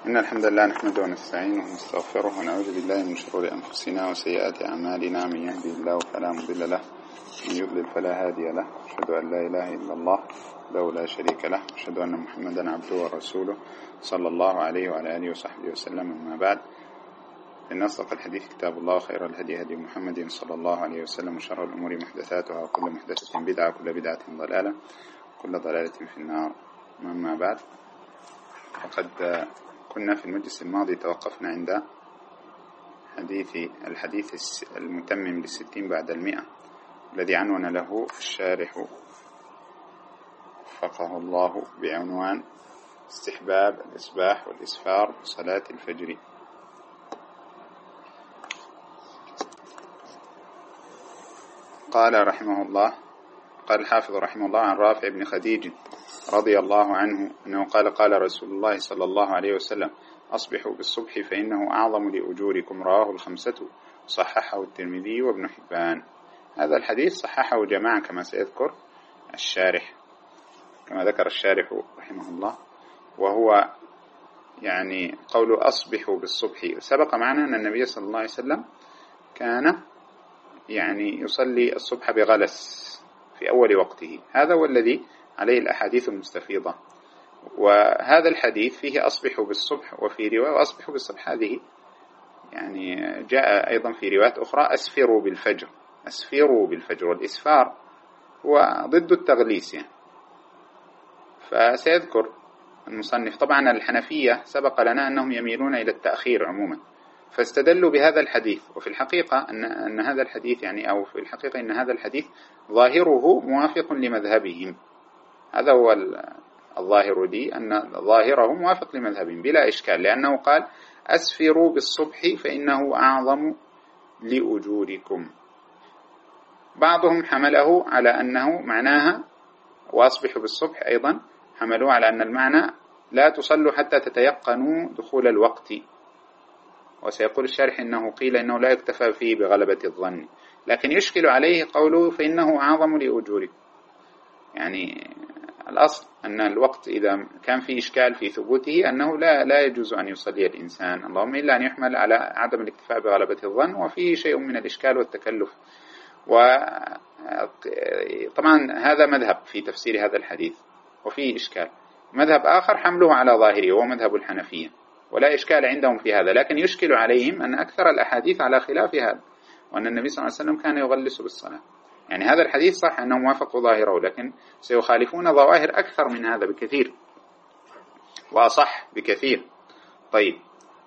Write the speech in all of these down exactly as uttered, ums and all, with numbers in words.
إن الحمد لله نحمده ونستعينه ونستغفره ونعوذ بالله من شرور أنفسنا وسيئات أعمالنا. من يهده الله فلا مضل له ومن يضلل فلا هادي له. أشهد أن لا إله إلا الله وحده لا شريك له، أشهد أن محمدا عبده ورسوله صلى الله عليه وعلى آله وصحبه وسلم. أما بعد، إن أصدق الحديث كتاب الله، خير الهدي هدي محمد صلى الله عليه وسلم، وشر الأمور محدثاتها، وكل محدثة بدعة، وكل بدعة ضلالة، وكل ضلالة في النار. أما بعد، فقد كنا في المجلس الماضي توقفنا عند حديث الحديث المتمم للستين بعد المئة، الذي عنون له الشارح وفقه الله بعنوان استحباب الإصباح والإسفار بصلاة الفجر. قال رحمه الله قال الحافظ رحمه الله عن رافع بن خديج رضي الله عنه أنه قال قال رسول الله صلى الله عليه وسلم: أصبحوا بالصبح فإنه أعظم لأجوركم. رواه الخمسة، صححه الترمذي وابن حبان. هذا الحديث صححه جماعة كما سيذكر الشارح، كما ذكر الشارح رحمه الله، وهو يعني قول أصبحوا بالصبح. سبق معنا أن النبي صلى الله عليه وسلم كان يعني يصلي الصبح بغلس في أول وقته، هذا هو الذي عليه الأحاديث المستفيضة. وهذا الحديث فيه أصبحوا بالصبح، وفي رواية وأصبحوا بالصبح هذه يعني جاء أيضا في روايات أخرى أسفروا بالفجر. أسفروا بالفجر، والإسفار هو ضد التغليس يعني. فسيذكر المصنف طبعا الحنفية سبق لنا أنهم يميلون إلى التأخير عموما، فاستدلوا بهذا الحديث. وفي الحقيقة أن, أن هذا الحديث يعني أو في الحقيقة أن هذا الحديث ظاهره موافق لمذهبهم. هذا هو الظاهر لي، أن ظاهره موافق لمذهبهم بلا إشكال، لأنه قال أسفروا بالصبح فإنه أعظم لأجوركم. بعضهم حمله على أنه معناها وأصبحوا بالصبح، أيضا حملوا على أن المعنى لا تصلوا حتى تتيقنوا دخول الوقت. وسيقول الشارح إنه قيل إنه لا يكتفى فيه بغلبة الظن، لكن يشكل عليه قوله فإنه أعظم لأجوركم. يعني الأصل أن الوقت إذا كان في إشكال في ثبوته أنه لا لا يجوز أن يصلي الإنسان، اللهم إلا أن يحمل على عدم الاكتفاء بغلبة الظن، وفيه شيء من الإشكال والتكلف. وطبعا هذا مذهب في تفسير هذا الحديث وفيه إشكال. مذهب آخر حمله على ظاهره وهو مذهب الحنفية، ولا إشكال عندهم في هذا، لكن يشكل عليهم أن أكثر الأحاديث على خلاف هذا، وأن النبي صلى الله عليه وسلم كان يغلس بالصلاة. يعني هذا الحديث صح أنه موافق ظاهره، لكن سيخالفون ظواهر أكثر من هذا بكثير وأصح بكثير. طيب،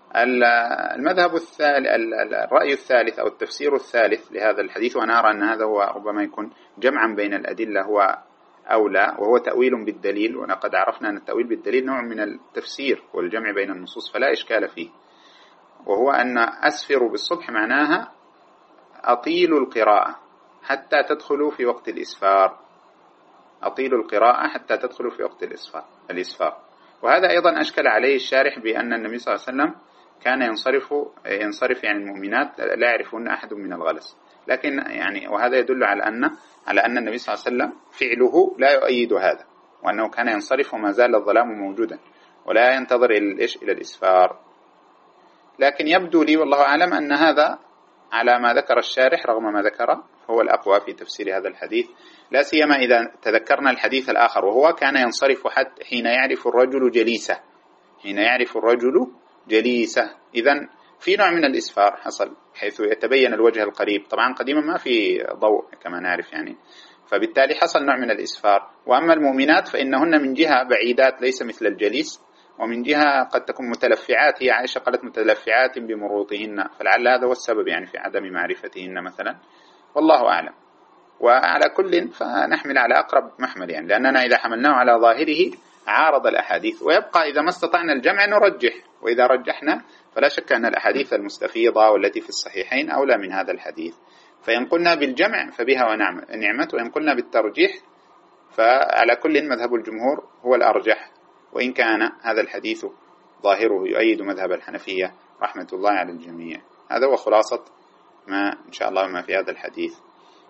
المذهب الثالث، الرأي الثالث أو التفسير الثالث لهذا الحديث، وأنا أرى أن هذا هو ربما يكون جمعا بين الأدلة هو أولى، وهو تأويل بالدليل. ولقد عرفنا أن التأويل بالدليل نوع من التفسير والجمع بين النصوص، فلا إشكال فيه. وهو أن أسفروا بالصبح معناها أطيلوا القراءة حتى تدخلوا في وقت الإسفار. أطيلوا القراءة حتى تدخلوا في وقت الإسفار الإسفار وهذا أيضا أشكل عليه الشارح بأن النبي صلى الله عليه وسلم كان ينصرف ينصرف يعني المؤمنات لا يعرفون أحد من الغلس. لكن يعني وهذا يدل على أن على أن النبي صلى الله عليه وسلم فعله لا يؤيد هذا، وأنه كان ينصرف وما زال الظلام موجودا ولا ينتظر إلى إلى الإسفار. لكن يبدو لي والله أعلم أن هذا على ما ذكر الشارح رغم ما ذكر هو الأقوى في تفسير هذا الحديث، لا سيما إذا تذكرنا الحديث الآخر، وهو كان ينصرف حتى حين يعرف الرجل جليسه حين يعرف الرجل جليسه إذن في نوع من الإسفار حصل، حيث يتبين الوجه القريب. طبعا قديما ما في ضوء كما نعرف يعني، فبالتالي حصل نوع من الإسفار. وأما المؤمنات فإنهن من جهة بعيدات ليس مثل الجليس، ومن جهة قد تكون متلفعات. هي عائشة قالت متلفعات بمروطهن، فلعل هذا هو السبب يعني في عدم معرفتهن مثلا، والله أعلم. وعلى كل فنحمل على أقرب محمل يعني، لأننا إذا حملناه على ظاهره عارض الأحاديث، ويبقى إذا ما استطعنا الجمع نرجح، وإذا رجحنا فلا شك أن الأحاديث المستفيضة والتي في الصحيحين أولى من هذا الحديث. فإن قلنا بالجمع فبها ونعمت، وإن قلنا بالترجيح فعلى كل مذهب الجمهور هو الأرجح، وإن كان هذا الحديث ظاهره يؤيد مذهب الحنفية رحمة الله على الجميع. هذا هو خلاصة ما إن شاء الله ما في هذا الحديث.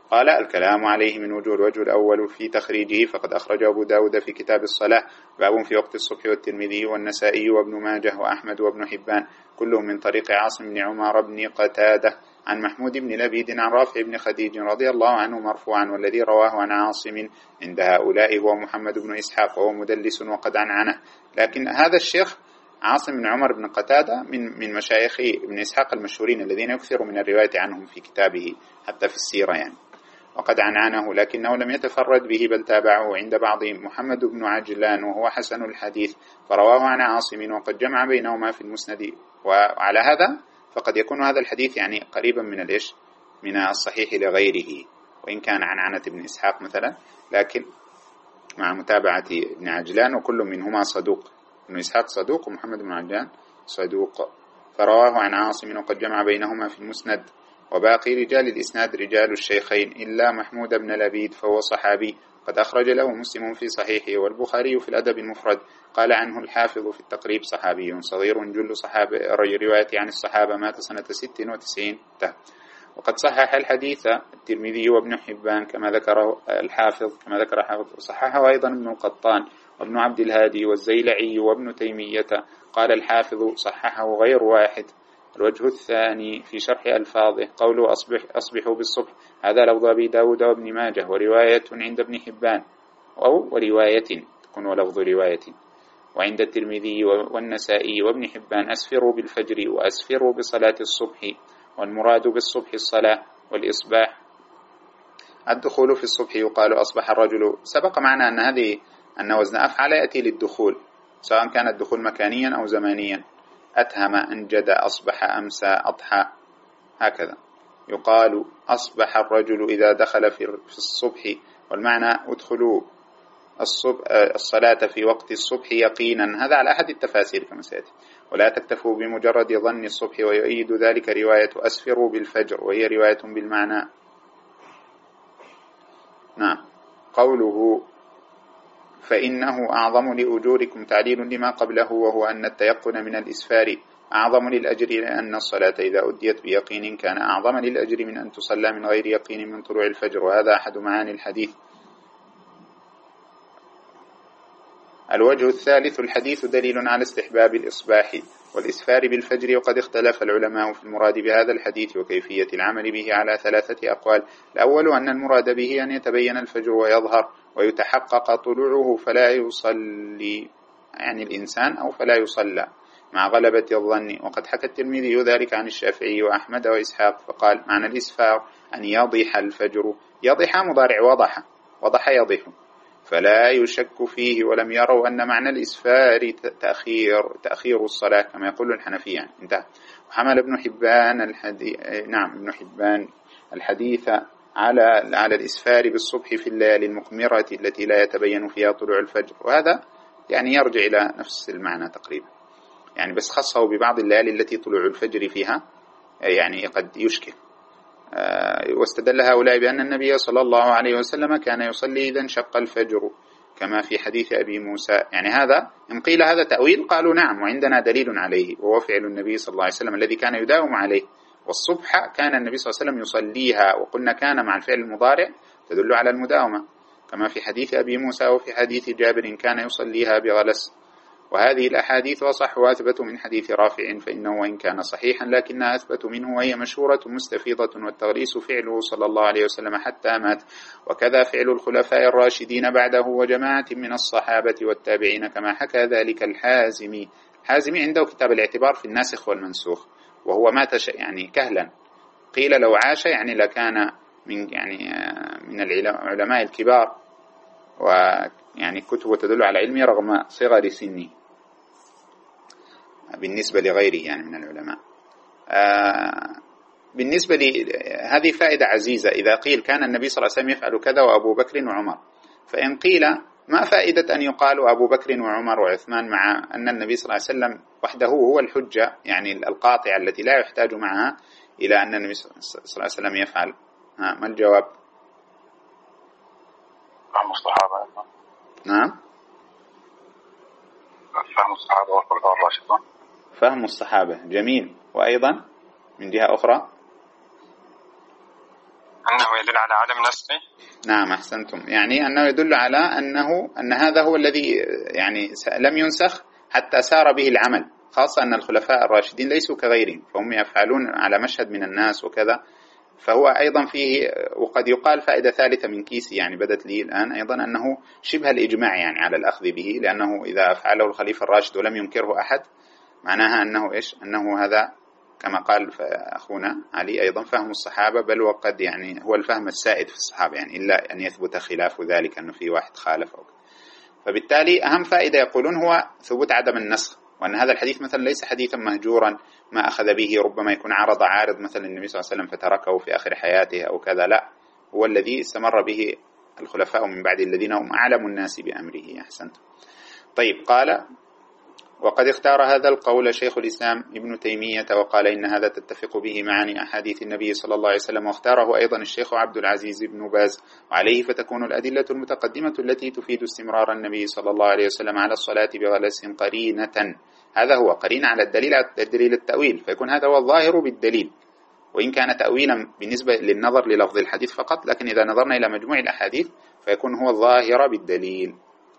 قال الكلام عليه من وجوه. الوجه الأول في تخريجه فقد أخرجه أبو داود في كتاب الصلاة باب في وقت الصبح، والترمذي والنسائي وابن ماجه وأحمد وابن حبان كلهم من طريق عاصم بن عمر بن قتادة عن محمود بن لبيد عن رافع بن خديج رضي الله عنه مرفوعا، والذي رواه عن عاصم عند هؤلاء هو محمد بن إسحاق وهو مدلس وقد عنعنه. لكن هذا الشيخ عاصم بن عمر بن قتادة من من مشايخ ابن إسحاق المشهورين الذين يكثر من الرواية عنهم في كتابه حتى في السيرة يعني، وقد عنعنه لكنه لم يتفرد به بل تابعه عند بعضهم محمد بن عجلان وهو حسن الحديث فرواه عن عاصم وقد جمع بينهما في المسند. وعلى هذا فقد يكون هذا الحديث يعني قريبا من الإيش من الصحيح لغيره، وإن كان عن عنة بن إسحاق مثلا، لكن مع متابعة ابن عجلان وكل منهما صدوق. ابن إسحاق صدوق ومحمد بن عجلان صدوق، فرواه عن عاصم وقد جمع بينهما في المسند. وباقي رجال الإسناد رجال الشيخين إلا محمود بن لبيد فهو صحابي قد أخرج له مسلم في صحيحه والبخاري في الأدب المفرد. قال عنه الحافظ في التقريب صحابي صغير جل صحابة رواية عن الصحابة مات سنة ست وتسعين. وقد صحح الحديث الترمذي وابن حبان كما ذكره الحافظ كما ذكر الحافظ، وصححه أيضا ابن القطان وابن عبد الهادي والزيلعي وابن تيمية. قال الحافظ صححه غير واحد. الوجه الثاني في شرح ألفاظه قوله أصبح أصبحوا بالصبح، هذا لفظ أبي داود وابن ماجه ورواية عند ابن حبان أو ورواية تكون ولفظ رواية، وعند الترمذي والنسائي وابن حبان أسفروا بالفجر وأسفروا بصلاة الصبح، والمراد بالصبح الصلاة والإصباح. الدخول في الصبح يقال أصبح الرجل، سبق معنا أن هذه أن وزن أفعل يأتي للدخول سواء كان الدخول مكانيا أو زمانيا. أتهم أنجد أصبح أمسى أضحى، هكذا يقال أصبح الرجل إذا دخل في الصبح، والمعنى ادخلوا الصلاة في وقت الصبح يقينا، هذا على أحد التفاسير كما سيأتي. ولا تكتفوا بمجرد ظن الصبح، ويؤيد ذلك رواية أسفروا بالفجر وهي رواية بالمعنى. نعم. قوله فإنه أعظم لأجوركم تعليل لما قبله، وهو أن التيقن من الإسفار أعظم للأجر، لأن الصلاة إذا أديت بيقين كان أعظم للأجر من أن تصلى من غير يقين من طلوع الفجر، وهذا أحد معاني الحديث. الوجه الثالث الحديث دليل على استحباب الإصباح والإسفار بالفجر، وقد اختلف العلماء في المراد بهذا الحديث وكيفية العمل به على ثلاثة أقوال. الأول أن المراد به أن يتبين الفجر ويظهر ويتحقق طلوعه فلا يصلي يعني الإنسان أو فلا يصلى مع غلبة الظن. وقد حكى الترمذي ذلك عن الشافعي وأحمد وإسحاق فقال معنى الإسفار أن يضح الفجر، يضح مضارع وضح، وضح يضح، فلا يشك فيه. ولم يروا أن معنى الإسفار تأخير تأخير الصلاة كما يقول الحنفية. انتهى. وحمل ابن حبان الحديث نعم ابن حبان الحديث على على الإسفار بالصبح في الليالي المقمرة التي لا يتبين فيها طلوع الفجر، وهذا يعني يرجع إلى نفس المعنى تقريبا، يعني بس خصه ببعض الليالي التي طلوع الفجر فيها يعني قد يشكل. واستدل هؤلاء بأن النبي صلى الله عليه وسلم كان يصلي إذا انشق الفجر كما في حديث أبي موسى. يعني هذا إن قيل هذا تأويل قالوا نعم وعندنا دليل عليه، وهو فعل النبي صلى الله عليه وسلم الذي كان يداوم عليه. والصبح كان النبي صلى الله عليه وسلم يصليها، وقلنا كان مع الفعل المضارع تدل على المداومة كما في حديث أبي موسى وفي حديث جابر كان يصليها بغلس. وهذه الأحاديث أصح وأثبت من حديث رافع، فإنه وإن كان صحيحا لكنها أثبت منه، وهي مشهورة مستفيضة، والتغليس فعله صلى الله عليه وسلم حتى مات، وكذا فعل الخلفاء الراشدين بعده وجماعة من الصحابة والتابعين كما حكى ذلك الحازمي. الحازمي عنده كتاب الاعتبار في الناسخ والمنسوخ، وهو مات يعني كهلا، قيل لو عاش يعني لكان من يعني من العلماء الكبار، ويعني كتبه تدل على علمه رغم صغر سنه بالنسبة لغيره يعني من العلماء. آه بالنسبة لهذه فائدة عزيزة، إذا قيل كان النبي صلى الله عليه وسلم يفعل كذا وأبو بكر وعمر، فإن قيل ما فائدة أن يقال أبو بكر وعمر وعثمان مع أن النبي صلى الله عليه وسلم وحده هو الحجة يعني القاطعة التي لا يحتاج معها إلى أن النبي صلى الله عليه وسلم يفعل. ها ما الجواب؟ فهم الصحابة. نعم فهم الصحابة والخلفاء الراشدون. فهم الصحابة جميل. وأيضا من جهة أخرى أنه يدل على عدم نسخه. نعم أحسنتم، يعني أنه يدل على أنه أن هذا هو الذي يعني لم ينسخ حتى سار به العمل، خاصة أن الخلفاء الراشدين ليسوا كغيرهم، فهم يفعلون على مشهد من الناس وكذا. فهو أيضا فيه، وقد يقال فائدة ثالثة من كيسي يعني بدت لي الآن أيضا، أنه شبه الإجماع يعني على الأخذ به، لأنه إذا فعله الخليفة الراشد ولم ينكره أحد معناها أنه إيش؟ أنه هذا كما قال أخونا علي أيضا فهم الصحابة، بل وقد يعني هو الفهم السائد في الصحابة، يعني إلا أن يثبت خلاف ذلك أنه في واحد خالف. فبالتالي أهم فائدة يقولون هو ثبوت عدم النسخ، وأن هذا الحديث مثلا ليس حديثا مهجورا ما أخذ به، ربما يكون عرض عارض مثلا النبي صلى الله عليه وسلم فتركه في آخر حياته أو كذا، لا، هو الذي استمر به الخلفاء من بعد الذين هم أعلم الناس بأمره. أحسنت. طيب، قال: وقد اختار هذا القول شيخ الإسلام ابن تيمية، وقال إن هذا تتفق به معاني أحاديث النبي صلى الله عليه وسلم، واختاره أيضا الشيخ عبد العزيز بن باز، وعليه فتكون الأدلة المتقدمة التي تفيد استمرار النبي صلى الله عليه وسلم على الصلاة بغلس قرينة. هذا هو قرينة على الدليل، على الدليل التأويل، فيكون هذا هو الظاهر بالدليل، وإن كان تأويلا بالنسبة للنظر للفظ الحديث فقط، لكن إذا نظرنا إلى مجموع الأحاديث فيكون هو الظاهر بالدليل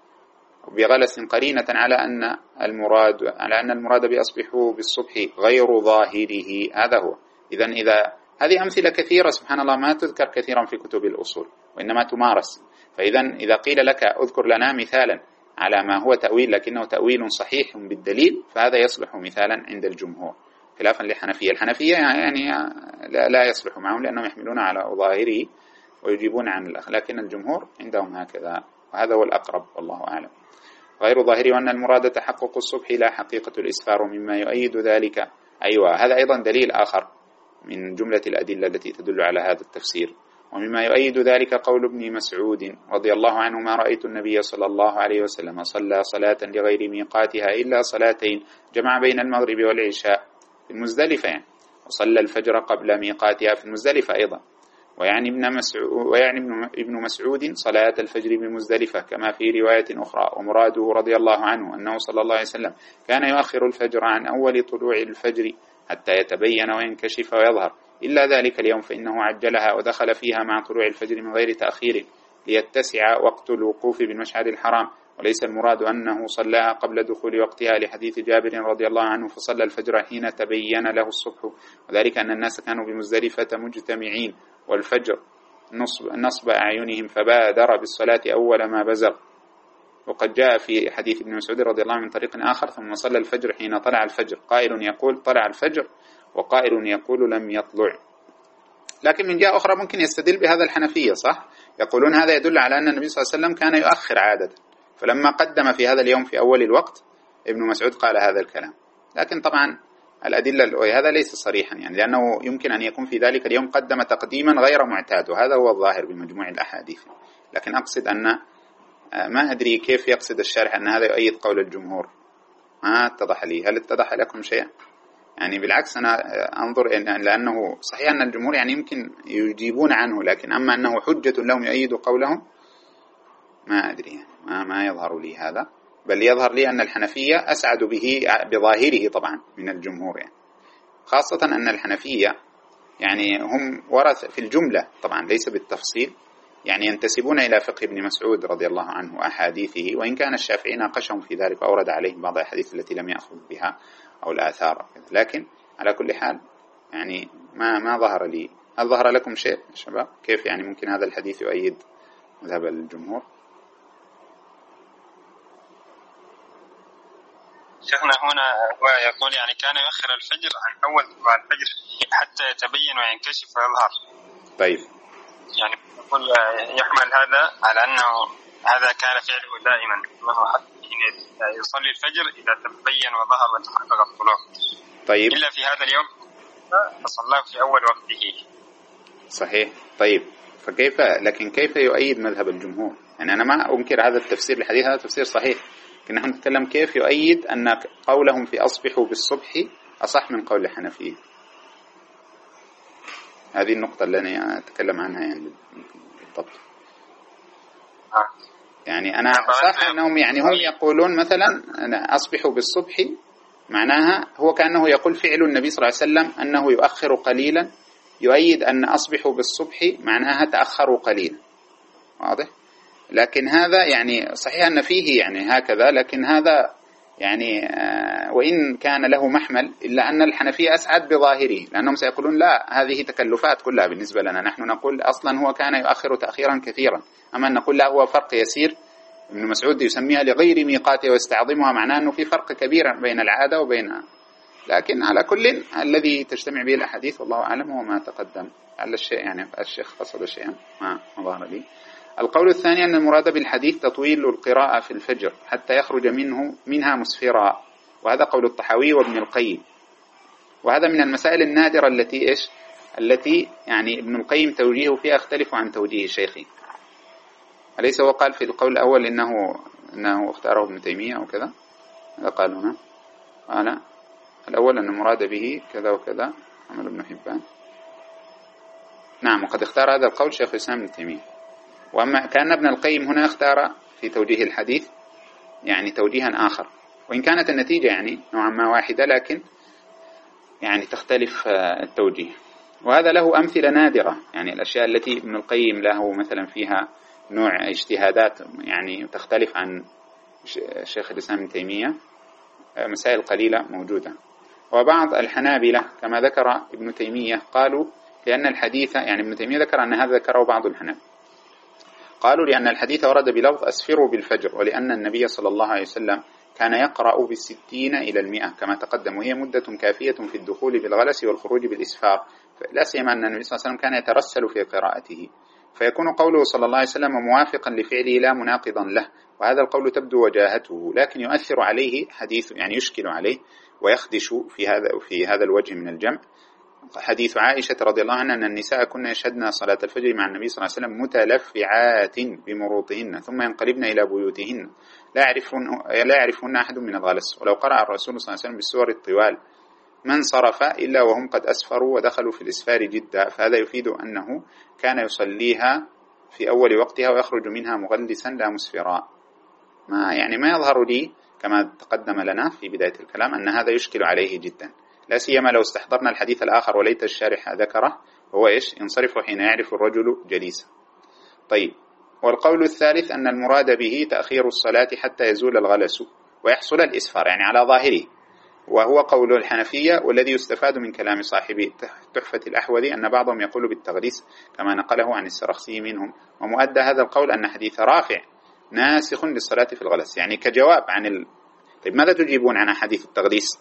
بغلس قرينة على أن المراد على أن المراد بأصبحوا بالصبح غير ظاهره. هذا هو. إذن إذا هذه أمثلة كثيرة سبحان الله ما تذكر كثيرا في كتب الأصول، وإنما تمارس. فإذن إذا قيل لك أذكر لنا مثالا على ما هو تأويل لكنه تأويل صحيح بالدليل، فهذا يصلح مثالا عند الجمهور، خلافا للحنفية. الحنفية يعني لا يصلح معهم لأنهم يحملون على ظاهره ويجيبون عن الأخ، لكن الجمهور عندهم هكذا، وهذا هو الأقرب والله أعلم. غير ظاهري، وأن المراد تحقق الصبح لا حقيقة الإسفار، مما يؤيد ذلك. أيوة، هذا أيضا دليل آخر من جملة الأدلة التي تدل على هذا التفسير. ومما يؤيد ذلك قول ابن مسعود رضي الله عنه: ما رأيت النبي صلى الله عليه وسلم صلى صلاة لغير ميقاتها إلا صلاتين، جمع بين المغرب والعشاء في المزدلفة يعني، وصلى الفجر قبل ميقاتها في المزدلفة أيضا. ويعني ابن مسعود ويعني ابن مسعود صلاة الفجر بمزدلفة كما في رواية أخرى. ومراده رضي الله عنه أنه صلى الله عليه وسلم كان يؤخر الفجر عن أول طلوع الفجر حتى يتبين وينكشف ويظهر، إلا ذلك اليوم فإنه عجلها ودخل فيها مع طلوع الفجر من غير تأخير ليتسع وقت الوقوف بالمشعر الحرام، وليس المراد أنه صلاها قبل دخول وقتها، لحديث جابر رضي الله عنه: فصلى الفجر حين تبين له الصبح، وذلك أن الناس كانوا بمزدلفة مجتمعين والفجر نصب, نصب أعينهم فبادر بالصلاة أول ما بزغ. وقد جاء في حديث ابن مسعود رضي الله عنه من طريق آخر: ثم صلى الفجر حين طلع الفجر، قائل يقول طلع الفجر وقائل يقول لم يطلع. لكن من جهة أخرى ممكن يستدل بهذا الحنفية، صح؟ يقولون هذا يدل على أن النبي صلى الله عليه وسلم كان يؤخر عادة، فلما قدم في هذا اليوم في أول الوقت ابن مسعود قال هذا الكلام. لكن طبعا الأدلة هذا ليس صريحا يعني، لأنه يمكن أن يكون في ذلك اليوم قدم تقديما غير معتاد، وهذا هو الظاهر بمجموع الأحاديث. لكن أقصد أن ما أدري كيف يقصد الشارح أن هذا يؤيد قول الجمهور، ما اتضح لي. هل اتضح لكم شيء؟ يعني بالعكس أنا أنظر إن لأنه صحيح أن الجمهور يعني يمكن يجيبون عنه، لكن أما أنه حجة لهم يؤيد قولهم ما أدري يعني. ما, ما يظهر لي هذا، بل يظهر لي أن الحنفية أسعد به بظاهره طبعا من الجمهور يعني، خاصة أن الحنفية يعني هم ورث في الجملة طبعا ليس بالتفصيل، يعني ينتسبون إلى فقه ابن مسعود رضي الله عنه وأحاديثه، وإن كان الشافعي ناقشهم في ذلك وأورد عليهم بعض الأحاديث التي لم يأخذ بها أو الآثار، لكن على كل حال يعني ما ما ظهر لي. هل ظهر لكم شيء يا شباب؟ كيف يعني ممكن هذا الحديث يؤيد مذهب الجمهور؟ شيخنا هنا هو يقول يعني كان يؤخر الفجر عن أول طلوع الفجر حتى يتبين وينكشف ويظهر. طيب يعني يقول يحمل هذا على أنه هذا كان فعله دائما، أنه حتى يصلي الفجر إذا تبين وظهر وتحقق الطلوع. طيب إلا في هذا اليوم فصلاه في أول وقته. صحيح. طيب فكيف لكن كيف يؤيد مذهب الجمهور؟ يعني أنا ما أنكر هذا التفسير للحديث، هذا تفسير صحيح، لكن نحن نتكلم كيف يؤيد أن قولهم في أصبحوا بالصبح أصح من قول الحنفية. هذه النقطة اللي أنا أتكلم عنها يعني بالضبط. يعني أنا صح أنهم يعني هم يقولون مثلا أنا أصبحوا بالصبح معناها هو كأنه يقول فعل النبي صلى الله عليه وسلم أنه يؤخر قليلا يؤيد أن أصبحوا بالصبح معناها تأخروا قليلا. واضح؟ لكن هذا يعني صحيح أن فيه يعني هكذا، لكن هذا يعني وإن كان له محمل إلا أن الحنفية أسعد بظاهره، لأنهم سيقولون لا، هذه تكلفات كلها بالنسبة لنا، نحن نقول أصلا هو كان يؤخر تأخيرا كثيرا، أما أن نقول لا هو فرق يسير. ابن مسعود يسميها لغير ميقاتها ويستعظمها، معناه أنه في فرق كبير بين العادة وبين، لكن على كل الذي تجتمع به الأحاديث والله أعلم هو ما تقدم على الشيء، يعني الشيخ قصد شيئا ما ظهر لي. القول الثاني أن المراد بالحديث تطويل القراءة في الفجر حتى يخرج منه منها مسفرا، وهذا قول الطحاوي وابن القيم، وهذا من المسائل النادرة التي إيش التي يعني ابن القيم توجيهه فيها اختلف عن توجيه شيخي. أليس هو قال في القول الأول إنه إنه اختاره ابن تيمية أو كذا؟ هذا قال هنا، قال الأول أن المراد به كذا وكذا عمل ابن حبان. نعم، وقد اختار هذا القول شيخ الإسلام ابن تيمية. وأما كان ابن القيم هنا اختار في توجيه الحديث يعني توجيها آخر، وإن كانت النتيجة يعني نوعا ما واحدة، لكن يعني تختلف التوجيه. وهذا له أمثلة نادرة، يعني الأشياء التي ابن القيم له مثلا فيها نوع اجتهادات يعني تختلف عن شيخ الإسلام ابن تيمية، مسائل قليلة موجودة. وبعض الحنابلة كما ذكر ابن تيمية قالوا لأن الحديث، يعني ابن تيمية ذكر أن هذا ذكره بعض الحنابلة، قالوا لأن الحديث ورد بلفظ أسفروا بالفجر، ولأن النبي صلى الله عليه وسلم كان يقرأ بالستين إلى المئة كما تقدم، وهي مدة كافية في الدخول بالغلس والخروج بالإسفار، لا سيما أن النبي صلى الله عليه وسلم كان يترسل في قراءته، فيكون قوله صلى الله عليه وسلم موافقا لفعله لا مناقضا له، وهذا القول تبدو وجاهته، لكن يؤثر عليه حديث يعني يشكل عليه ويخدش في هذا في هذا الوجه من الجمع حديث عائشة رضي الله عنها أن النساء كن يشهدن صلاة الفجر مع النبي صلى الله عليه وسلم متلفعات بمروطهن ثم ينقلبن إلى بيوتهن لا يعرفون لا يعرفون أحد من الغلس، ولو قرأ الرسول صلى الله عليه وسلم بالسور الطوال ما انصرف إلا وهم قد أسفروا ودخلوا في الإسفار جدا، فهذا يفيد أنه كان يصليها في أول وقتها ويخرج منها مغلسا لا مسفرا. ما يعني ما يظهر لي كما تقدم لنا في بداية الكلام أن هذا يشكل عليه جدا، لا سيما لو استحضرنا الحديث الآخر وليت الشارح ذكره، هو إيش ينصرف حين يعرف الرجل جليسا. طيب، والقول الثالث أن المراد به تأخير الصلاة حتى يزول الغلس ويحصل الإسفار، يعني على ظاهره، وهو قول الحنفية، والذي يستفاد من كلام صاحب تحفة الأحوذي أن بعضهم يقول بالتغليس كما نقله عن السرخسي منهم، ومؤدى هذا القول أن حديث رافع ناسخ للصلاة في الغلس، يعني كجواب عن ال... طيب ماذا تجيبون عن حديث التغليس؟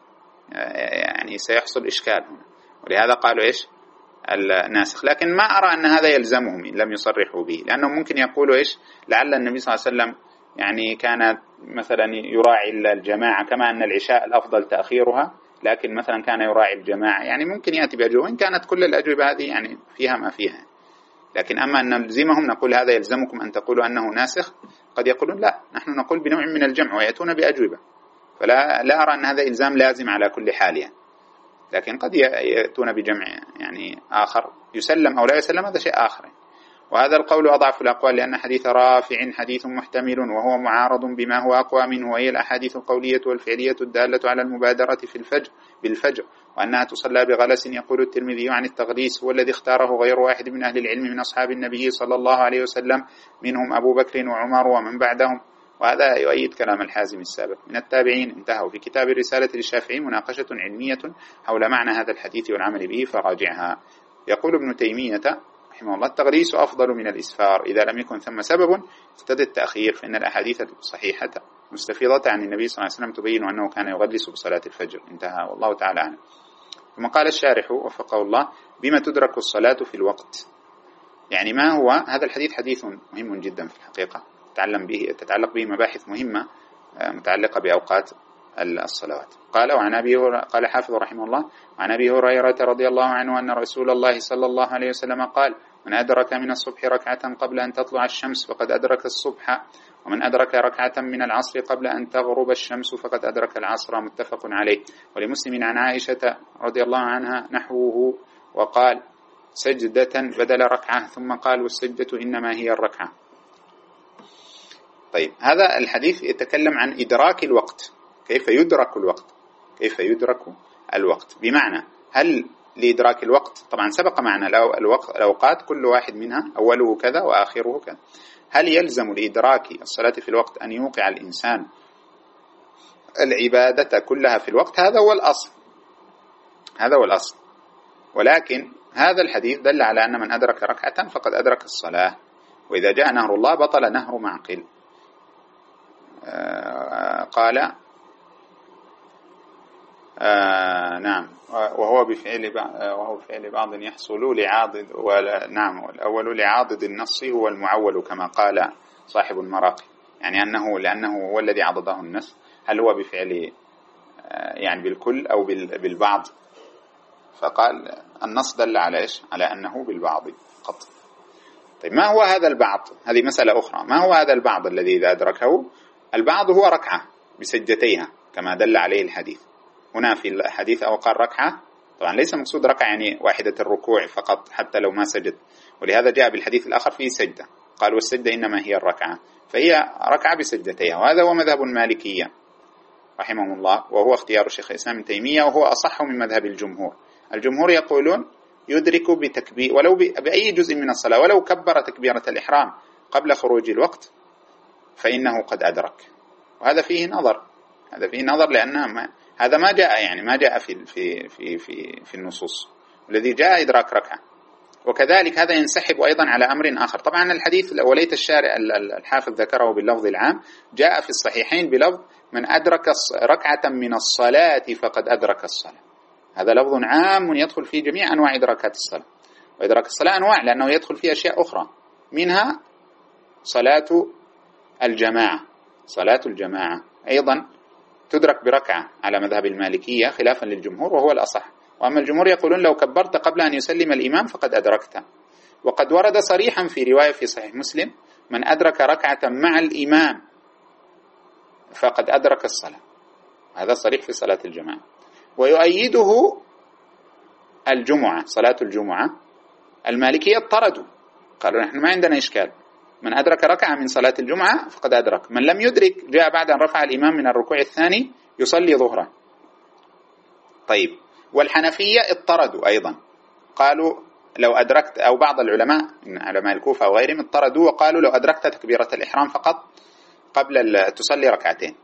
يعني سيحصل إشكال هنا، ولهذا قالوا إيش الناسخ، لكن ما أرى أن هذا يلزمهم إن لم يصرحوا به، لأنه ممكن يقولوا إيش لعل النبي صلى الله عليه وسلم يعني كان مثلا يراعي الجماعة كما أن العشاء الأفضل تأخيرها، لكن مثلا كان يراعي الجماعة، يعني ممكن يأتي بأجوبة، وإن كانت كل الأجوبة هذه يعني فيها ما فيها، لكن أما أن نلزمهم نقول هذا يلزمكم أن تقولوا أنه ناسخ، قد يقولون لا، نحن نقول بنوع من الجمع ويأتون بأجوبة، فلا لا أرى أن هذا إلزام لازم على كل حال يعني. لكن قد يأتون بجمع يعني آخر يسلم أو لا يسلم، هذا شيء آخر. وهذا القول أضعف الأقوال، لأن حديث رافع حديث محتمل وهو معارض بما هو أقوى منه، وهي الأحاديث القولية والفعلية الدالة على المبادرة في الفجر بالفجر، وأنها تصلى بغلس. يقول الترمذي عن التغليس هو الذي اختاره غير واحد من أهل العلم من أصحاب النبي صلى الله عليه وسلم، منهم أبو بكر وعمر ومن بعدهم، وهذا يؤيد كلام الحازم السابق من التابعين. انتهوا في كتاب الرسالة للشافعي مناقشة علمية حول معنى هذا الحديث والعمل به فراجعها. يقول ابن تيمية رحمه الله التغليس أفضل من الإسفار إذا لم يكن ثم سبب اقتضى التأخير، فإن الأحاديث الصحيحة مستفيضة عن النبي صلى الله عليه وسلم تبين أنه كان يغلس بصلاة الفجر. انتهى، والله تعالى عنه. ثم قال الشارح وفقه الله بما تدرك الصلاة في الوقت، يعني ما هو هذا الحديث؟ حديث مهم جدا في الحقيقة، تتعلم به تتعلق به مباحث مهمة متعلقة بأوقات الصلوات. قال وعن أبي قال حافظ رحمه الله عن أبي هريرة رضي الله عنه أن رسول الله صلى الله عليه وسلم قال من أدرك من الصبح ركعة قبل أن تطلع الشمس فقد أدرك الصبح، ومن أدرك ركعة من العصر قبل أن تغرب الشمس فقد أدرك العصر. متفق عليه. ولمسلم عن عائشة رضي الله عنها نحوه، وقال سجدة بدل ركعة، ثم قال والسجدة إنما هي الركعة. طيب، هذا الحديث يتكلم عن إدراك الوقت، كيف يدرك الوقت، كيف يدرك الوقت، بمعنى هل لإدراك الوقت. طبعا سبق معنا الأوقات كل واحد منها أوله كذا وآخره كذا. هل يلزم لإدراك الصلاة في الوقت أن يوقع الإنسان العبادة كلها في الوقت؟ هذا هو الأصل، هذا هو الأصل. ولكن هذا الحديث دل على أن من أدرك ركعة فقد أدرك الصلاة، وإذا جاء نهر الله بطل نهر معقل. آه قال آه نعم وهو بفعل وهو بفعل بعض يحصل لعاضد، ولا نعم والأول لعاضد النص هو المعول كما قال صاحب المراقي، يعني أنه لأنه هو الذي عضده النص. هل هو بفعل آه يعني بالكل أو بالبعض؟ فقال النص دل على إيش؟ على أنه بالبعض فقط. طيب ما هو هذا البعض؟ هذه مسألة أخرى. ما هو هذا البعض الذي إذا أدركه؟ البعض هو ركعة بسجدتيها كما دل عليه الحديث. هنا في الحديث أو قال ركعة، طبعا ليس مقصود ركعة يعني واحدة الركوع فقط حتى لو ما سجد، ولهذا جاء بالحديث الآخر فيه سجدة، قال والسجدة إنما هي الركعة، فهي ركعة بسجدتيها. وهذا هو مذهب المالكية رحمه الله، وهو اختيار الشيخ الإسلام ابن تيمية، وهو أصح من مذهب الجمهور. الجمهور يقولون يدرك بتكبير ولو بأي جزء من الصلاة، ولو كبر تكبيرة الإحرام قبل خروج الوقت فإنه قد أدرك. وهذا فيه نظر، هذا فيه نظر لأنه ما هذا ما جاء يعني ما جاء في في في في في النصوص، والذي جاء إدراك ركعة. وكذلك هذا ينسحب أيضا على أمر آخر. طبعا الحديث وليت الشارع الحافظ ذكره باللفظ العام، جاء في الصحيحين بلفظ من أدرك ركعة من الصلاة فقد أدرك الصلاة. هذا لفظ عام يدخل فيه جميع أنواع إدراكات الصلاة. وإدراك الصلاة أنواع لأنه يدخل فيه أشياء أخرى، منها صلاة الجماعة. صلاة الجماعة أيضا تدرك بركعة على مذهب المالكية خلافا للجمهور، وهو الأصح. وأما الجمهور يقولون لو كبرت قبل أن يسلم الإمام فقد أدركت. وقد ورد صريحا في رواية في صحيح مسلم من أدرك ركعة مع الإمام فقد أدرك الصلاة. هذا صريح في صلاة الجماعة. ويؤيده الجمعة، صلاة الجمعة المالكية اضطردوا، قالوا نحن ما عندنا إشكال، من أدرك ركعة من صلاة الجمعة فقد أدرك. من لم يدرك جاء بعد أن رفع الإمام من الركوع الثاني يصلي ظهرا. طيب والحنفية اضطردوا أيضا، قالوا لو أدركت، أو بعض العلماء من علماء الكوفة وغيرهم اضطردوا وقالوا لو أدركت تكبيرة الإحرام فقط قبل تصلي ركعتين.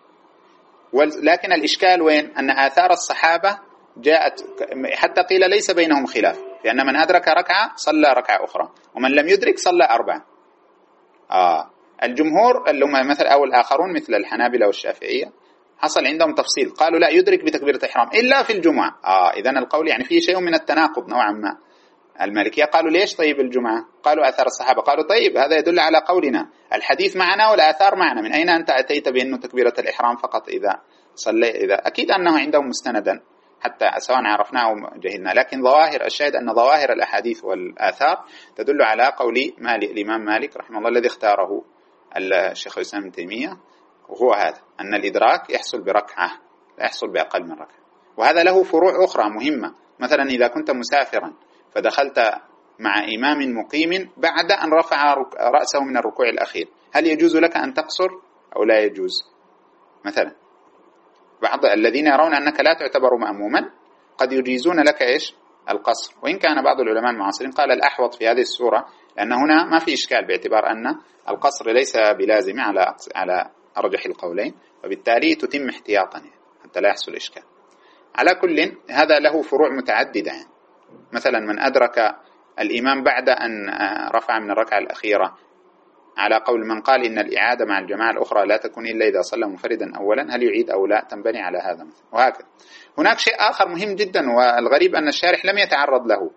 ولكن الإشكال وين؟ أن آثار الصحابة جاءت حتى قيل ليس بينهم خلاف، لأن من أدرك ركعة صلى ركعة أخرى، ومن لم يدرك صلى أربعة. آه. الجمهور اللي هم مثل أو الآخرون مثل الحنابلة والشافعية حصل عندهم تفصيل، قالوا لا يدرك بتكبيرة الإحرام إلا في الجمعة. آه إذن القول يعني فيه شيء من التناقض نوعا ما. المالكية قالوا ليش طيب الجمعة؟ قالوا آثار الصحابة. قالوا طيب هذا يدل على قولنا الحديث معنا والآثار معنا، من أين أنت أتيت بأنه تكبيرة الإحرام فقط إذا صلي؟ إذا أكيد أنه عندهم مستندا حتى سواء عرفناه أو جهلنا، لكن ظواهر الشاهد أن ظواهر الأحاديث والآثار تدل على قول مالك الإمام مالك رحمه الله الذي اختاره الشيخ الإسلام ابن تيمية، وهو هذا أن الإدراك يحصل بركعة لا يحصل بأقل من ركعة. وهذا له فروع أخرى مهمة. مثلا إذا كنت مسافرا فدخلت مع إمام مقيم بعد أن رفع رأسه من الركوع الأخير، هل يجوز لك أن تقصر أو لا يجوز؟ مثلا بعض الذين يرون أنك لا تعتبر مأموما قد يجيزون لك إيش؟ القصر. وإن كان بعض العلماء المعاصرين قال الأحوط في هذه السورة، لأن هنا ما في إشكال باعتبار أن القصر ليس بلازم على على أرجح القولين، وبالتالي تتم احتياطا حتى لا يحصل إشكال. على كل هذا له فروع متعددة. يعني مثلا من أدرك الإمام بعد أن رفع من الركعة الأخيرة على قول من قال إن الإعادة مع الجماعة الأخرى لا تكون إلا إذا صلى منفردا أولا، هل يعيد أو لا؟ تنبني على هذا مثلا. وهكذا. هناك شيء آخر مهم جدا والغريب أن الشارح لم يتعرض له،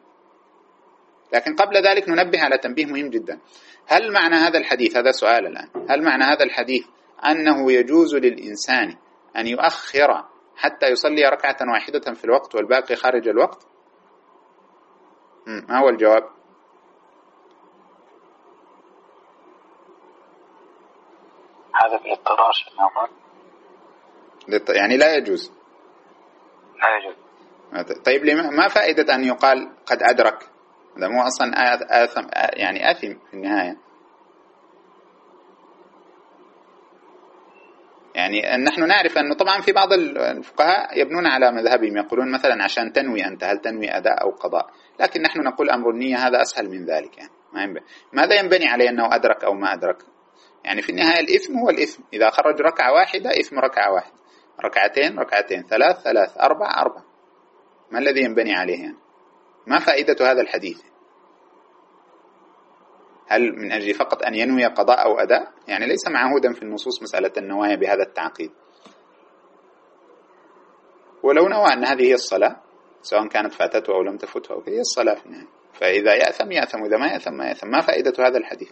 لكن قبل ذلك ننبه على تنبيه مهم جدا. هل معنى هذا الحديث، هذا سؤال الآن، هل معنى هذا الحديث أنه يجوز للإنسان أن يؤخر حتى يصلي ركعة واحدة في الوقت والباقي خارج الوقت؟ ما هو الجواب؟ هذا بالاضطرار شنو؟ يعني لا يجوز. لا يجوز. طيب لما ما فائدة أن يقال قد أدرك؟ هذا مو أصلا آثم، يعني آثم في النهاية. يعني نحن نعرف أنه طبعا في بعض الفقهاء يبنون على مذهبهم، يقولون مثلا عشان تنوي أنت هل تنوي أداء أو قضاء، لكن نحن نقول أمر النية هذا أسهل من ذلك. يعني ما ينبغي. ماذا ينبني عليه أنه أدرك أو ما أدرك؟ يعني في النهاية الإثم هو الإثم، إذا خرج ركعة واحدة إثم ركعة واحدة، ركعتين ركعتين، ثلاث ثلاث، أربع أربع. ما الذي ينبني عليه يعني؟ ما فائدة هذا الحديث؟ هل من أجل فقط أن ينوي قضاء أو أداء؟ يعني ليس معهودا في النصوص مسألة النوايا بهذا التعقيد. ولو نوى أن هذه هي الصلاة سواء كانت فاتته أو لم تفته أو هي الصلاة في النهاية، فإذا يأثم يأثم، وإذا ما يأثم ما يأثم. ما فائدة هذا الحديث؟